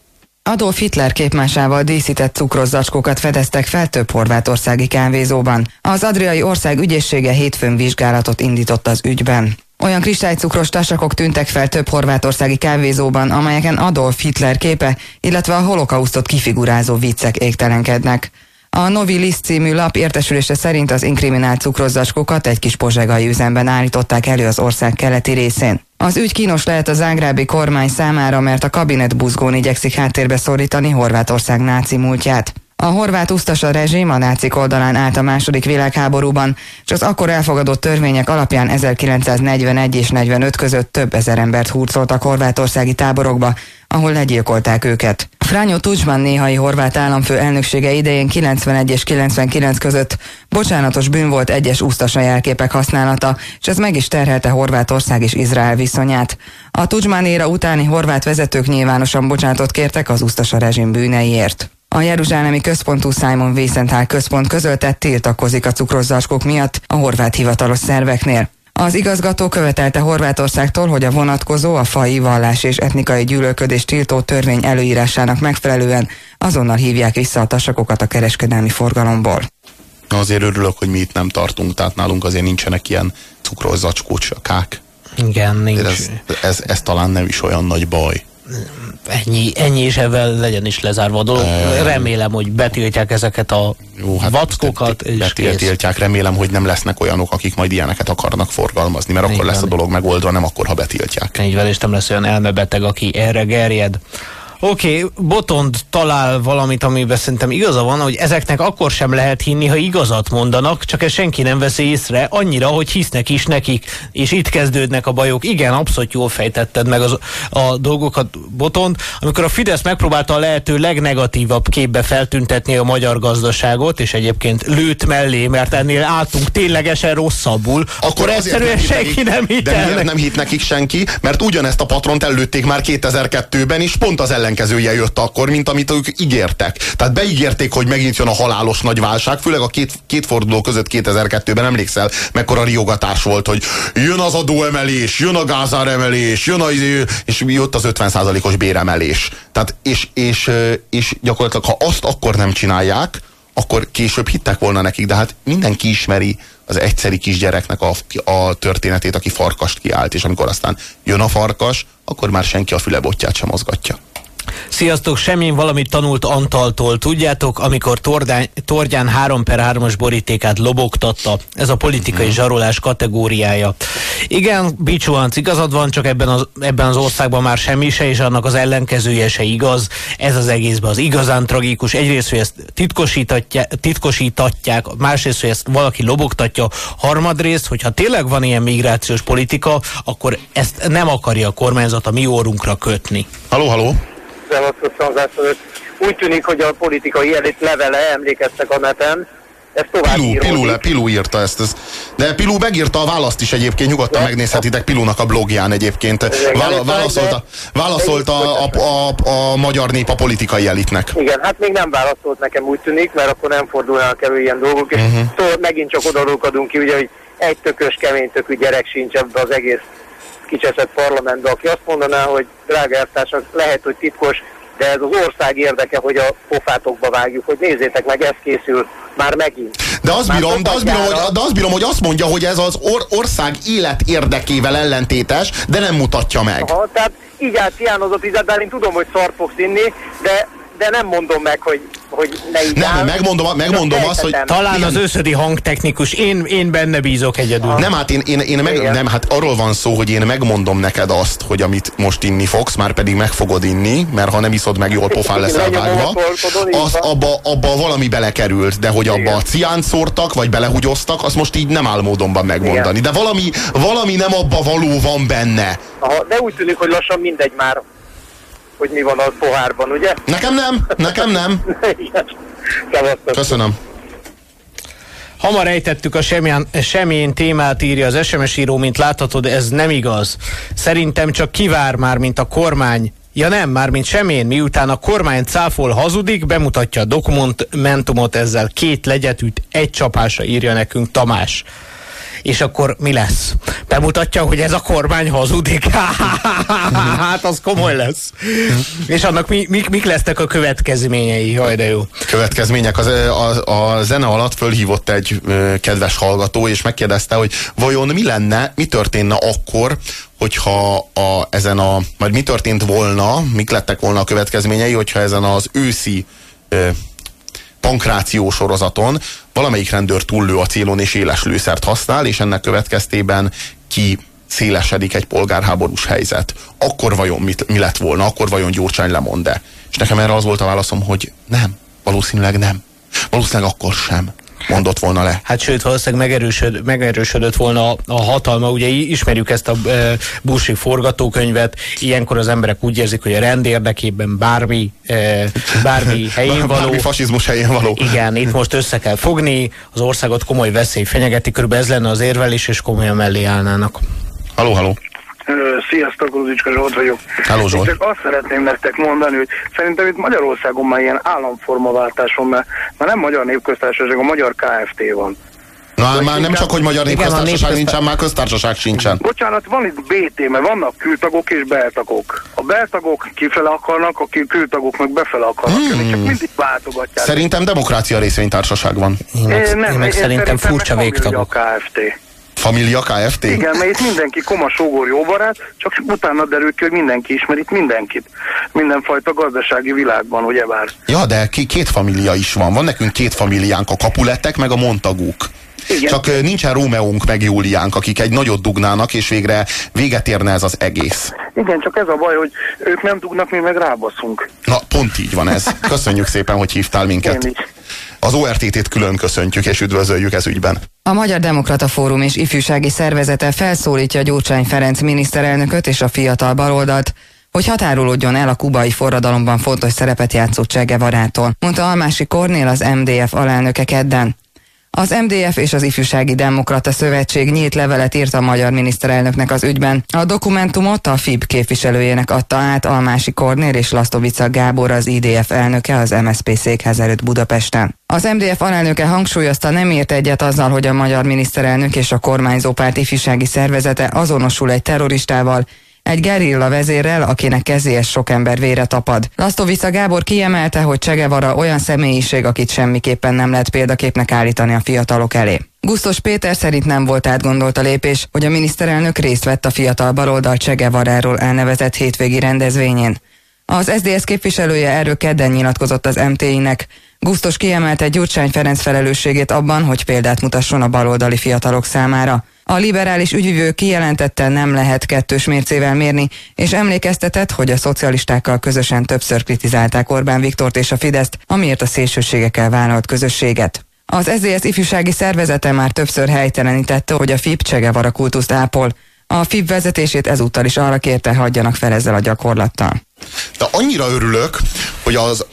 [SPEAKER 5] Adolf Hitler képmásával díszített cukros zacskókat fedeztek fel több horvátországi kávézóban. Az Adriai Ország ügyészsége hétfőn vizsgálatot indított az ügyben. Olyan kristálycukros tasakok tűntek fel több horvátországi kávézóban, amelyeken Adolf Hitler képe, illetve a holokausztot kifigurázó viccek égtelenkednek. A Novi List című lap értesülése szerint az inkriminált cukros zacskókat egy kis pozsegai üzemben állították elő az ország keleti részén. Az ügy kínos lehet a zágrábi kormány számára, mert a kabinet buzgón igyekszik háttérbe szorítani Horvátország náci múltját. A horvát usztasa rezsim a nácik oldalán állt a II. Világháborúban, és az akkor elfogadott törvények alapján 1941 és 45 között több ezer embert hurcoltak horvátországi táborokba, ahol legyilkolták őket. Franjo Tudjman néhai horvát államfő elnöksége idején 91 és 99 között bocsánatos bűn volt egyes usztasa jelképek használata, és ez meg is terhelte Horvátország és Izrael viszonyát. A Tudjman éra utáni horvát vezetők nyilvánosan bocsánatot kértek az usztasa rezsim bűneiért. A jeruzsálemi központú Simon Wiesenthal központ közöltett tiltakozik a cukros zacskók miatt a horvát hivatalos szerveknél. Az igazgató követelte Horvátországtól, hogy a vonatkozó, a faji, vallás és etnikai gyűlölködést tiltó törvény előírásának megfelelően azonnal hívják vissza a tasakokat a kereskedelmi forgalomból.
[SPEAKER 3] Azért örülök, hogy mi itt nem tartunk, tehát nálunk azért nincsenek ilyen cukros zacskócsakák.
[SPEAKER 2] Igen, nincs.
[SPEAKER 3] Ez talán nem is olyan nagy baj.
[SPEAKER 2] Ennyi és ebben legyen is lezárva a dolog. Remélem, hogy betiltják ezeket a vackokat.
[SPEAKER 3] Betiltják, remélem, hogy nem lesznek olyanok, akik majd ilyeneket akarnak forgalmazni, mert akkor lesz a dolog megoldva, nem akkor, ha betiltják.
[SPEAKER 2] Így van, és nem lesz olyan elmebeteg, aki erre gerjed. Oké, Botond talál valamit, amiben szerintem igaza van, hogy ezeknek akkor sem lehet hinni, ha igazat mondanak, csak ezt senki nem veszi észre, annyira, hogy hisznek is nekik, és itt kezdődnek a bajok. Igen, abszolút jól fejtetted meg a dolgokat, Botond. Amikor a Fidesz megpróbálta a lehető legnegatívabb képbe feltüntetni a magyar gazdaságot, és egyébként lőtt mellé, mert ennél álltunk ténylegesen rosszabbul, akkor egyszerűen senki nem hitt el.
[SPEAKER 3] De miért nem hitt nekik senki? Mert ugyanezt a patront ellőtték már 2002-ben is, pont az ellenkezője jött akkor, mint amit ők ígértek. Tehát beígérték, hogy megint jön a halálos nagy válság, főleg a két forduló között 2002-ben, emlékszel, mekkora riogatás volt, hogy jön az adóemelés, jön a gázáremelés, és jött az 50%-os béremelés. Tehát, és gyakorlatilag, ha azt akkor nem csinálják, akkor később hittek volna nekik, de hát mindenki ismeri az egyszeri kisgyereknek a történetét, aki farkast kiált, és amikor aztán jön a farkas, akkor már senki a fülebotját sem mozgatja.
[SPEAKER 2] Sziasztok, Semjén valamit tanult Antaltól. Tudjátok, amikor Tordján 3x3-as borítékát lobogtatta. Ez a politikai zsarolás kategóriája. Igen, Bicsuanc, igazad van, csak ebben az országban már semmi se, és annak az ellenkezője se igaz. Ez az egészben az igazán tragikus. Egyrészt, hogy ezt titkosítatják, másrészt, hogy ezt valaki lobogtatja. Harmadrészt, hogyha tényleg van ilyen migrációs politika, akkor ezt nem akarja a kormányzat a mi órunkra kötni.
[SPEAKER 3] Halló?
[SPEAKER 4] Úgy tűnik, hogy a politikai elit levele, emlékeztek a neten, ez tovább
[SPEAKER 3] Pilu írta ezt. De Pilu megírta a választ is egyébként, nyugodtan megnézhetitek Pilunak a blogján egyébként. Válaszolt a magyar nép a politikai elitnek.
[SPEAKER 4] Igen, hát még nem válaszolt nekem, úgy tűnik, mert akkor nem fordulnak elő ilyen dolgok, és szóval megint csak odarulkadunk ki, ugye, hogy egy tökös, kemény tökű gyerek sincs ebbe az egész kicseszett parlamentbe, aki azt mondaná, hogy drága elvtársak, lehet, hogy titkos, de ez az ország érdeke, hogy a pofátokba vágjuk, hogy nézzétek meg, ez készül már megint.
[SPEAKER 3] De azt bírom, hogy azt mondja, hogy ez az ország élet érdekével ellentétes, de nem mutatja meg.
[SPEAKER 4] Aha, tehát így áthiányzott izet, de én tudom, hogy szart fogsz inni, de nem mondom meg, hogy ne így áll.
[SPEAKER 3] Megmondom azt, hogy...
[SPEAKER 2] Talán az összödi hangtechnikus, én benne bízok egyedül.
[SPEAKER 3] Nem, hát arról van szó, hogy én megmondom neked azt, hogy amit most inni fogsz, már pedig meg fogod inni, mert ha nem iszod meg, jól pofán leszel vágva, az abba valami belekerült, de hogy abba ciánt szórtak, vagy belehugyoztak, azt most így nem áll módonban megmondani. De valami nem abba való van benne.
[SPEAKER 4] Aha, de úgy tűnik, hogy lassan mindegy már, hogy mi van a pohárban, ugye?
[SPEAKER 3] Nekem nem. Köszönöm.
[SPEAKER 2] Hamar ejtettük a semmilyen témát, írja az SMS író, mint láthatod, ez nem igaz. Szerintem csak kivár már, mint a kormány. Ja nem, mármint semmilyen, miután a kormány cáfol, hazudik, bemutatja a dokumentumot, ezzel 2 legyet üt egy csapásra, írja nekünk Tamás. és akkor mi lesz? Bemutatja, hogy ez a kormány hazudik. Hát az komoly lesz. És annak mik lesznek a következményei? Jaj, de jó.
[SPEAKER 3] Következmények. A zene alatt fölhívott egy kedves hallgató, és megkérdezte, hogy vajon mi történne akkor, hogyha vagy mi történt volna, mik lettek volna a következményei, hogyha ezen az őszi pankráció sorozaton valamelyik rendőr túllő a célon és éles lőszert használ, és ennek következtében szélesedik egy polgárháborús helyzet. Akkor vajon mi lett volna? Akkor vajon Gyurcsány lemond-e? És nekem erre az volt a válaszom, hogy nem. Valószínűleg nem. Valószínűleg akkor sem mondott volna le.
[SPEAKER 2] Hát sőt, valószínűleg megerősödött volna a hatalma. Ugye ismerjük ezt a Bushi forgatókönyvet, ilyenkor az emberek úgy érzik, hogy a rend érdekében bármi helyén való.
[SPEAKER 3] Bármi fasizmus helyén való.
[SPEAKER 2] Igen, itt most össze kell fogni, az országot komoly veszély fenyegeti, körülbelül ez lenne az érvelés, és komolyan mellé állnának.
[SPEAKER 3] Halló.
[SPEAKER 6] Sziasztok, Ruzicska Zsolt vagyok.
[SPEAKER 3] Halló, Zsolt.
[SPEAKER 6] Csak azt szeretném nektek mondani, hogy szerintem itt Magyarországon már ilyen államformaváltás van, mert nem Magyar Népköztársaság, a Magyar Kft. Van.
[SPEAKER 3] Na, már nem csak, hogy Magyar Népköztársaság nincsen, már köztársaság sincsen.
[SPEAKER 6] Bocsánat, van itt BT, mert vannak kültagok és beltagok. A beltagok kifele akarnak, a kültagok meg befele akarnak jönni, csak mindig váltogatják.
[SPEAKER 3] Szerintem demokrácia részvénytársaság van.
[SPEAKER 2] Én meg szerintem furcsa végtagok.
[SPEAKER 6] Kft.
[SPEAKER 3] Família Kft?
[SPEAKER 6] Igen, mert itt mindenki koma, sógor, jó barát, csak utána derül ki, hogy mindenki ismer itt mindenkit. Mindenfajta gazdasági világban, ugyebár.
[SPEAKER 3] Ja, de két família is van. Van nekünk két familiánk, a Capulettek meg a Montaguk. Igen. Csak nincsen Rómeónk meg Júliánk, akik egy nagyot dugnának, és végre véget érne ez az egész.
[SPEAKER 6] Igen, csak ez a baj, hogy ők nem dugnak, mi meg rábaszunk.
[SPEAKER 3] Na, pont így van ez. Köszönjük szépen, hogy hívtál minket. Az ORTT-t külön köszöntjük és üdvözöljük ez ügyben.
[SPEAKER 5] A Magyar Demokrata Fórum és ifjúsági szervezete felszólítja Gyurcsány Ferenc miniszterelnököt és a fiatal baloldalt, hogy határolódjon el a kubai forradalomban fontos szerepet játszó Che Guevarától, mondta Almási Kornél, az MDF alelnöke kedden. Az MDF és az Ifjúsági Demokrata Szövetség nyílt levelet írt a magyar miniszterelnöknek az ügyben. A dokumentumot a FIB képviselőjének adta át Almási Kornél és Lasztovica Gábor, az IDF elnöke az MSZP székház előtt Budapesten. Az MDF alelnöke hangsúlyozta, nem ért egyet azzal, hogy a magyar miniszterelnök és a kormányzó párt ifjúsági szervezete azonosul egy terroristával, egy gerilla vezérrel, akinek kezéhez sok ember vére tapad. Lasztovica Gábor kiemelte, hogy Che Guevara olyan személyiség, akit semmiképpen nem lehet példaképnek állítani a fiatalok elé. Gusztos Péter szerint nem volt átgondolt a lépés, hogy a miniszterelnök részt vett a fiatal baloldal Che Guevaráról elnevezett hétvégi rendezvényén. Az SZDSZ képviselője erről kedden nyilatkozott az MTI-nek. Gusztos kiemelte Gyurcsány Ferenc felelősségét abban, hogy példát mutasson a baloldali fiatalok számára. A liberális ügyvivő kijelentette, nem lehet kettős mércével mérni, és emlékeztetett, hogy a szocialistákkal közösen többször kritizálták Orbán Viktort és a Fideszt, amiért a szélsőségekkel vállalt közösséget. Az SZDSZ ifjúsági szervezete már többször helytelenítette, hogy a FIB Che Guevara kultuszt ápol. A FIB vezetését ezúttal is arra kérte, hagyjanak fel ezzel a gyakorlattal.
[SPEAKER 3] De annyira örülök, hogy az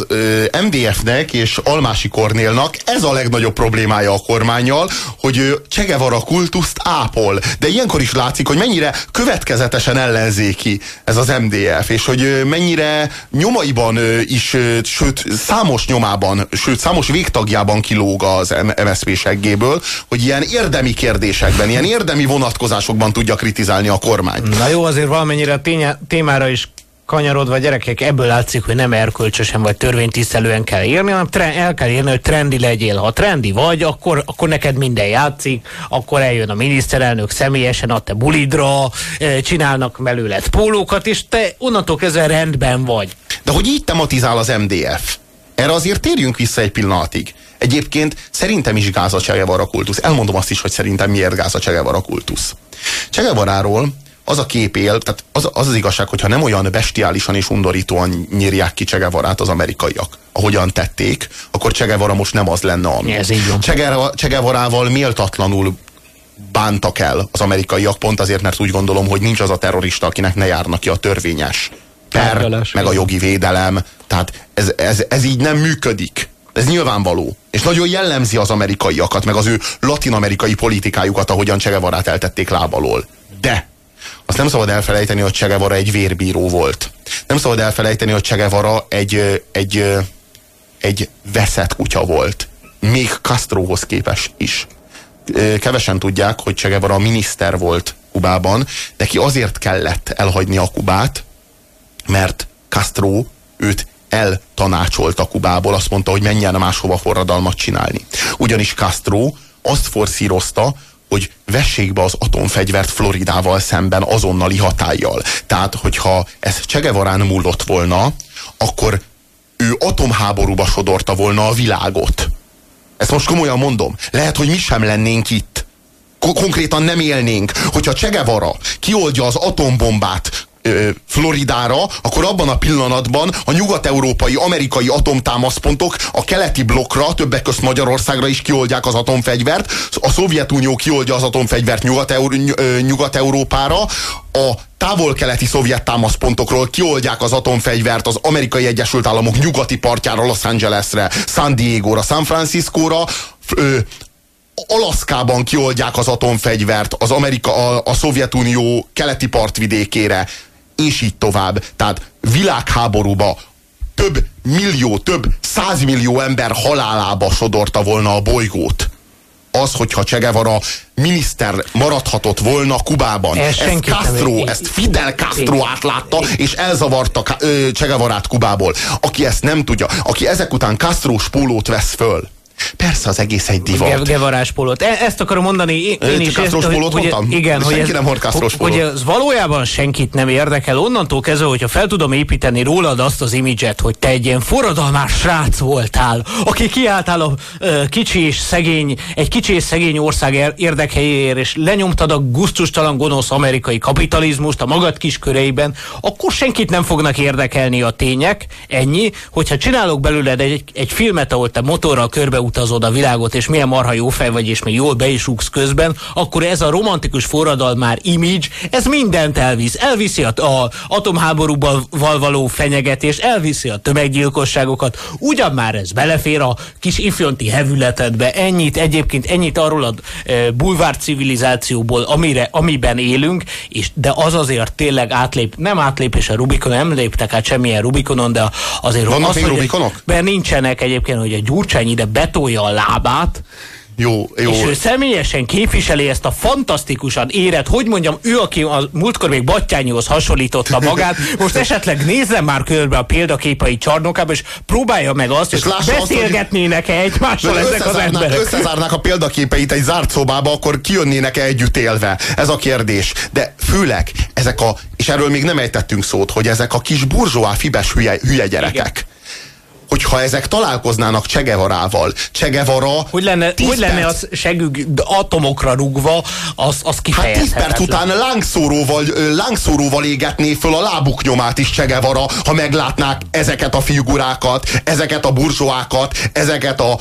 [SPEAKER 3] MDF-nek és Almási Kornélnak ez a legnagyobb problémája a kormánnyal, hogy Che Guevara kultuszt ápol. De ilyenkor is látszik, hogy mennyire következetesen ellenzéki ez az MDF, és hogy mennyire nyomaiban is, sőt számos nyomában, sőt számos végtagjában kilóg az MSZP seggéből, hogy ilyen érdemi kérdésekben, ilyen érdemi vonatkozásokban tudja kritizálni a kormány.
[SPEAKER 2] Na jó, azért valamennyire a témára is kanyarodva, gyerekek, ebből látszik, hogy nem erkölcsösen vagy törvénytisztelően kell írni, hanem el kell írni, hogy trendi legyél. Ha trendi vagy, akkor neked minden játszik, akkor eljön a miniszterelnök személyesen a te bulidra, csinálnak belőled pólókat, és te onnantól kezdve rendben vagy.
[SPEAKER 3] De hogy így tematizál az MDF? Erre azért térjünk vissza egy pillanatig. Egyébként szerintem is gáz a Che Guevara kultusz. Elmondom azt is, hogy szerintem miért gáz a Che Guevara kultusz. Che Guevaráról az a kép él, tehát az igazság, hogyha nem olyan bestiálisan és undorítóan nyírják ki Che Guevarát az amerikaiak, ahogyan tették, akkor Che Guevara most nem az lenne, ami.
[SPEAKER 2] Ez így van.
[SPEAKER 3] Che Guevarával méltatlanul bántak el az amerikaiak, pont azért, mert úgy gondolom, hogy nincs az a terrorista, akinek ne járna ki a törvényes per, meg a jogi védelem. Tehát ez így nem működik. Ez nyilvánvaló. És nagyon jellemzi az amerikaiakat, meg az ő latin-amerikai politikájukat, ahogyan Che Guevarát eltették lábalól. De azt nem szabad elfelejteni, hogy Che Guevara egy vérbíró volt. Nem szabad elfelejteni, hogy Che Guevara egy veszett kutya volt. Még Castrohoz képest is. kevesen tudják, hogy Che Guevara miniszter volt Kubában. Neki azért kellett elhagyni a Kubát, mert Castro őt eltanácsolta Kubából, azt mondta, hogy menjen máshova forradalmat csinálni. Ugyanis Castro azt forszírozta, hogy vessék be az atomfegyvert Floridával szemben azonnali hatállyal. Tehát, hogyha ez Che Guevarán múlott volna, akkor ő atomháborúba sodorta volna a világot. Ezt most komolyan mondom. Lehet, hogy mi sem lennénk itt. Konkrétan nem élnénk. Hogyha Che Guevara kioldja az atombombát Floridára, akkor abban a pillanatban a nyugat-európai, amerikai atomtámaszpontok a keleti blokkra, többek közt Magyarországra is kioldják az atomfegyvert, a Szovjetunió kioldja az atomfegyvert Nyugat-Európára, a távol-keleti szovjet támaszpontokról kioldják az atomfegyvert az Amerikai Egyesült Államok nyugati partjára, Los Angelesre, San Diegóra, San Franciscóra, Alaszkában kioldják az atomfegyvert a Szovjetunió keleti partvidékére, és így tovább. Tehát világháborúba több millió, több 100 millió ember halálába sodorta volna a bolygót. Az, hogyha Che Guevara miniszter maradhatott volna Kubában. Ezt Fidel Castro átlátta, és elzavarta Che Guevarát Kubából. Aki ezt nem tudja, aki ezek után Castrós pólót vesz föl, persze az egész egy divat.
[SPEAKER 2] Guevarás pólót. Ezt akarom mondani én is.
[SPEAKER 3] Castrós pólót mondtam?
[SPEAKER 2] Igen,
[SPEAKER 3] senki nem hord Castrós pólót.
[SPEAKER 2] Hogy ez valójában senkit nem érdekel. Onnantól kezdve, hogyha fel tudom építeni rólad azt az imidzset, hogy te egy ilyen forradalmás srác voltál, aki kiálltál a egy kicsi és szegény ország érdekeiért, és lenyomtad a gusztustalan gonosz amerikai kapitalizmust a magad kis köreiben, akkor senkit nem fognak érdekelni a tények. Ennyi, hogyha csinálok belőled egy filmet, ahol te motorral körbeutazod a világot, és milyen marha jó fej vagy, és még jól be is rúgsz közben, akkor ez a romantikus forradalmár image, ez mindent elvisz. Elviszi az atomháborúval való fenyegetést, elviszi a tömeggyilkosságokat, ugyan már ez belefér a kis ifjonti hevületedbe. Ennyit arról a bulvár civilizációból, amiben élünk, de az azért tényleg nem átlépés a Rubikonon, nem léptek át semmilyen Rubikonon, de azért
[SPEAKER 3] vannak még Rubikonok?
[SPEAKER 2] Mert nincsenek egyébként, hogy a Gyurcsány ide betolja a lábát,
[SPEAKER 3] jó.
[SPEAKER 2] És ő személyesen képviseli ezt a fantasztikusan érett, hogy mondjam, ő, aki a múltkor még Battyányihoz hasonlította magát, most esetleg nézzen már körbe a példaképei csarnokába, és próbálja meg azt, és hogy beszélgetnének-e egymással ezek az emberek.
[SPEAKER 3] Összezárnák a példaképeit egy zárt szobába, akkor kijönnének-e együtt élve? Ez a kérdés. De főleg és erről még nem ejtettünk szót, hogy ezek a kis burzsóá fibes hülye gyerekek. Igen. Hogyha ezek találkoznának Che Guevarával, Che Guevara...
[SPEAKER 2] Hogy lenne az segük atomokra rúgva, az kifejezhetetlen.
[SPEAKER 3] Hát 10 perc után lángszóróval égetné föl a lábuk nyomát is Che Guevara, ha meglátnák ezeket a figurákat, ezeket a burzsóákat, ezeket a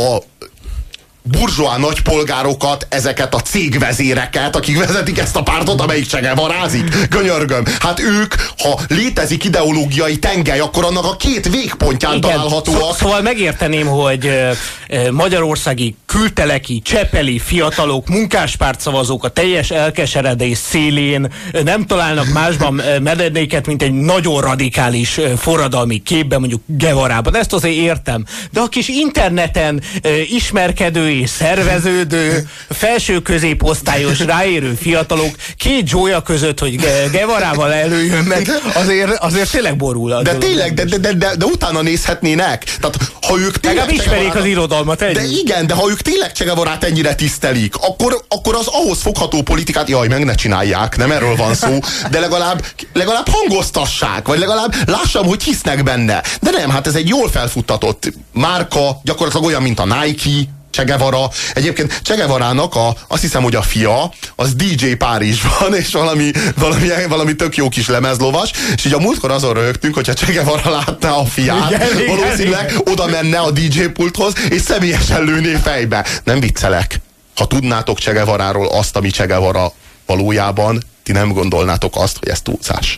[SPEAKER 3] burzsóá nagypolgárokat, ezeket a cégvezéreket, akik vezetik ezt a pártot, amelyik Che Guevarázik. Könyörgöm. Hát ők, ha létezik ideológiai tengely, akkor annak a két végpontján találhatóak.
[SPEAKER 2] Szóval megérteném, hogy magyarországi külteleki, csepeli fiatalok, munkáspártszavazók a teljes elkeseredés szélén nem találnak másban menedéket, mint egy nagyon radikális forradalmi képben, mondjuk Guevarában. Ezt azért értem. De a kis interneten ismerkedő és szerveződő, felső középosztályos ráérő fiatalok két zsója között, hogy Guevarával előjönnek, azért tényleg borul.
[SPEAKER 3] De tényleg, de utána nézhetnének. Tehát, ha ők tényleg
[SPEAKER 2] ismerik az irodalmat együtt.
[SPEAKER 3] De igen, de ha ők tényleg Che Guevarát ennyire tisztelik, akkor az ahhoz fogható politikát, meg ne csinálják, nem erről van szó, de legalább hangoztassák, vagy legalább lássam, hogy hisznek benne. De nem, hát ez egy jól felfuttatott márka, gyakorlatilag olyan, mint a Nike, Che Guevara. Egyébként Che Guevarának azt hiszem, hogy a fia, az DJ Párizsban, és valami tök jó kis lemezlovas, és így a múltkor azon rögtünk, hogyha Che Guevara látná a fiát, valószínűleg oda menne a DJ pulthoz, és személyesen lőné fejbe. Nem viccelek. Ha tudnátok Che Guevaráról azt, ami Che Guevara valójában, ti nem gondolnátok azt, hogy ez túlzás.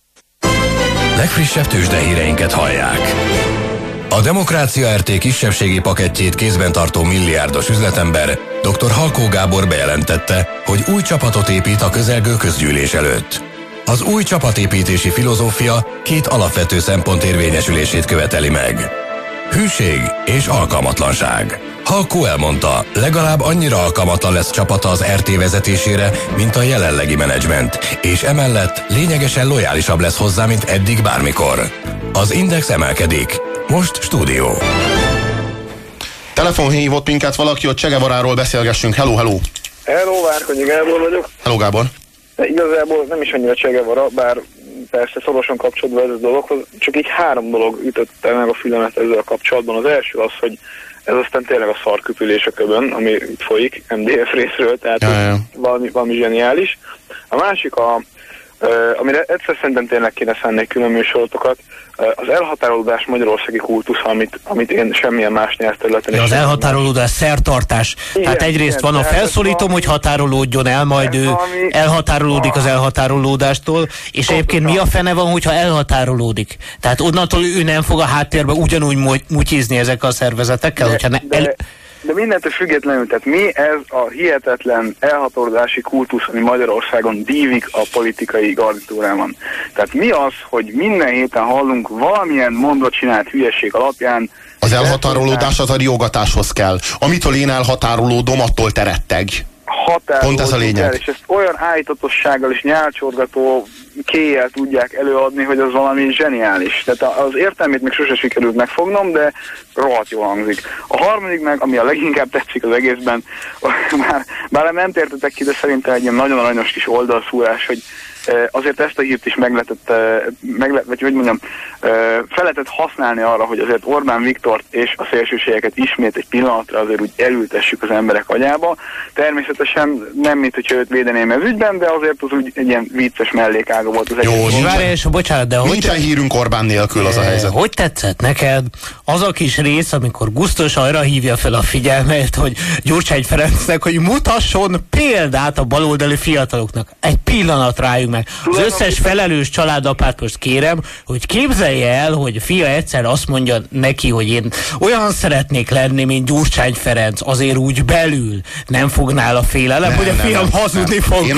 [SPEAKER 1] Legfrissebb tőzsdehíreinket hallják. A Demokrácia RT kisebbségi pakettjét kézben tartó milliárdos üzletember dr. Halkó Gábor bejelentette, hogy új csapatot épít a közelgő közgyűlés előtt. Az új csapatépítési filozófia két alapvető szempont érvényesülését követeli meg. Hűség és alkalmatlanság. Halkó elmondta, legalább annyira alkalmatlan lesz csapata az RT vezetésére, mint a jelenlegi menedzsment, és emellett lényegesen lojálisabb lesz hozzá, mint eddig bármikor. Az Index emelkedik. Most stúdió.
[SPEAKER 3] Telefonhívott minket valaki, hogy Che Guevaráról beszélgessünk. Hello, hello!
[SPEAKER 7] Hello, Várkonyi Gábor vagyok.
[SPEAKER 3] Hello, Gábor!
[SPEAKER 7] De igazából nem is annyira Che Guevara, bár persze szorosan kapcsolódva ez a dologhoz, csak így 3 dolog ütötte meg a fülemet ezzel kapcsolatban. Az első az, hogy ez aztán tényleg a szarküpülés a köbön, ami itt folyik MDF részről, tehát valami zseniális. A másik, amire egyszer szerintem tényleg kéne szenni külön műsorotokat, az elhatárolódás magyarországi kultusz, amit én semmilyen más nyelvterületen is.
[SPEAKER 2] Az elhatárolódás, szertartás. Igen, tehát egyrészt van a felszólítom, hogy határolódjon el, majd ő elhatárolódik az elhatárolódástól, és egyébként mi a fene van, hogyha elhatárolódik? Tehát onnantól ő nem fog a háttérbe ugyanúgy mutyizni ezekkel a szervezetekkel, hogyha
[SPEAKER 7] De mindentől függetlenül, tehát mi ez a hihetetlen elhatárolódási kultusz, ami Magyarországon dívik a politikai garnitúrában. Tehát mi az, hogy minden héten hallunk valamilyen mondva csinált hülyeség alapján.
[SPEAKER 3] Az elhatárolódás az a riogatáshoz kell. Amitől én elhatárolódom, attól te retteg. Pont ez a lényeg.
[SPEAKER 7] És ezt olyan állítatossággal és nyálcsorgató kéjjel tudják előadni, hogy az valami zseniális. Tehát az értelmét még sose sikerült megfognom, de rohadt jól hangzik. A harmadik meg, ami a leginkább tetszik az egészben, bár nem tértetek ki, de szerintem egy ilyen nagyon aranyos kis oldalszúrás, hogy azért ezt a hírt is fel lehetett használni arra, hogy azért Orbán Viktort és a szélsőségeket ismét egy pillanatra azért úgy elültessük az emberek agyába. Természetesen nem, mint hogyha őt védeném ez ügyben, de azért az úgy egy ilyen vicces mellékága volt az egész.
[SPEAKER 2] Jó, bocsánat, de
[SPEAKER 3] nincsen hírünk Orbán nélkül, az a helyzet.
[SPEAKER 2] Hogy tetszett neked az a kis rész, amikor Gusztus arra hívja fel a figyelmet, hogy Gyurcsány Ferencnek, hogy mutasson példát a baloldali fiataloknak. Egy pillanat rájuk meg. Az összes felelős családapát most kérem, hogy képzelje el, hogy a fia egyszer azt mondja neki, hogy én olyan szeretnék lenni, mint Gyurcsány Ferenc, azért úgy belül nem fog nála félelem, hogy a fiam hazudni fog.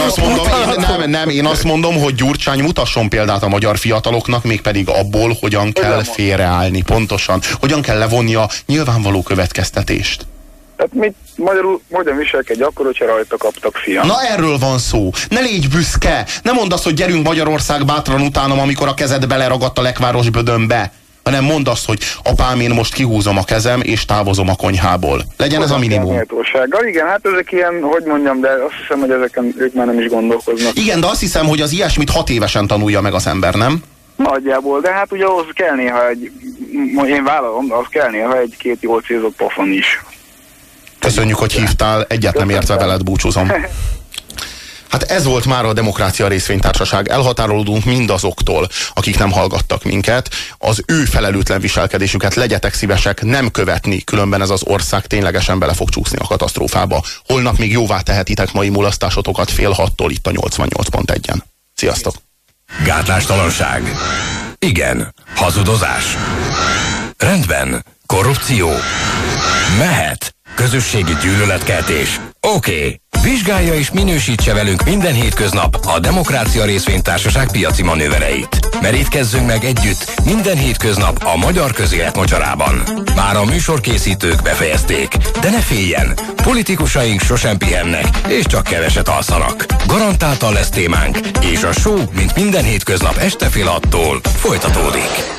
[SPEAKER 3] Én azt mondom, hogy Gyurcsány mutasson példát a magyar fiataloknak, mégpedig abból, hogyan kell félreállni, pontosan. Hogyan kell levonni a nyilvánvaló következtetést.
[SPEAKER 7] Tehát mit magyarul hogyan viselkedj akkor, hogyha rajta kaptak, fiam?
[SPEAKER 3] Na erről van szó. Ne légy büszke. Ne mondd azt, hogy gyerünk Magyarország bátran utánam, amikor a kezed beleragadt a lekváros bödönbe. Hanem mondd azt, hogy apám, én most kihúzom a kezem, és távozom a konyhából. Legyen ez a minimum.
[SPEAKER 7] Igen, hát ezek ilyen, hogy mondjam, de azt hiszem, hogy ezeken ők már nem is gondolkoznak.
[SPEAKER 3] Igen, de azt hiszem, hogy az ilyesmit 6 évesen tanulja meg az ember, nem?
[SPEAKER 7] Nagyjából, de hát ugye ahhoz kell néha én vállalom, ahhoz kell néha egy-két jól célzott pofon is.
[SPEAKER 3] Köszönjük, hogy hívtál, egyet nem értve veled búcsúzom. Hát ez volt már a Demokrácia Részvénytársaság. Elhatárolódunk mindazoktól, akik nem hallgattak minket. Az ő felelőtlen viselkedésüket legyetek szívesek nem követni, különben ez az ország ténylegesen bele fog csúszni a katasztrófába. Holnap még jóvá tehetitek mai mulasztásotokat 5:30 itt a 88.1-en. Sziasztok!
[SPEAKER 1] Gátlástalanság. Igen. Hazudozás. Rendben. Korrupció. Mehet. Közösségi gyűlöletkeltés. Oké. Vizsgálja és minősítse velünk minden hétköznap a Demokrácia Részvénytársaság piaci manővereit. Merítkezzünk meg együtt minden hétköznap a magyar közélet mocsarában. Már a műsorkészítők befejezték, de ne féljen, politikusaink sosem pihennek, és csak keveset alszanak. Garantáltan lesz témánk, és a show, mint minden hétköznap este fél 6-tól folytatódik.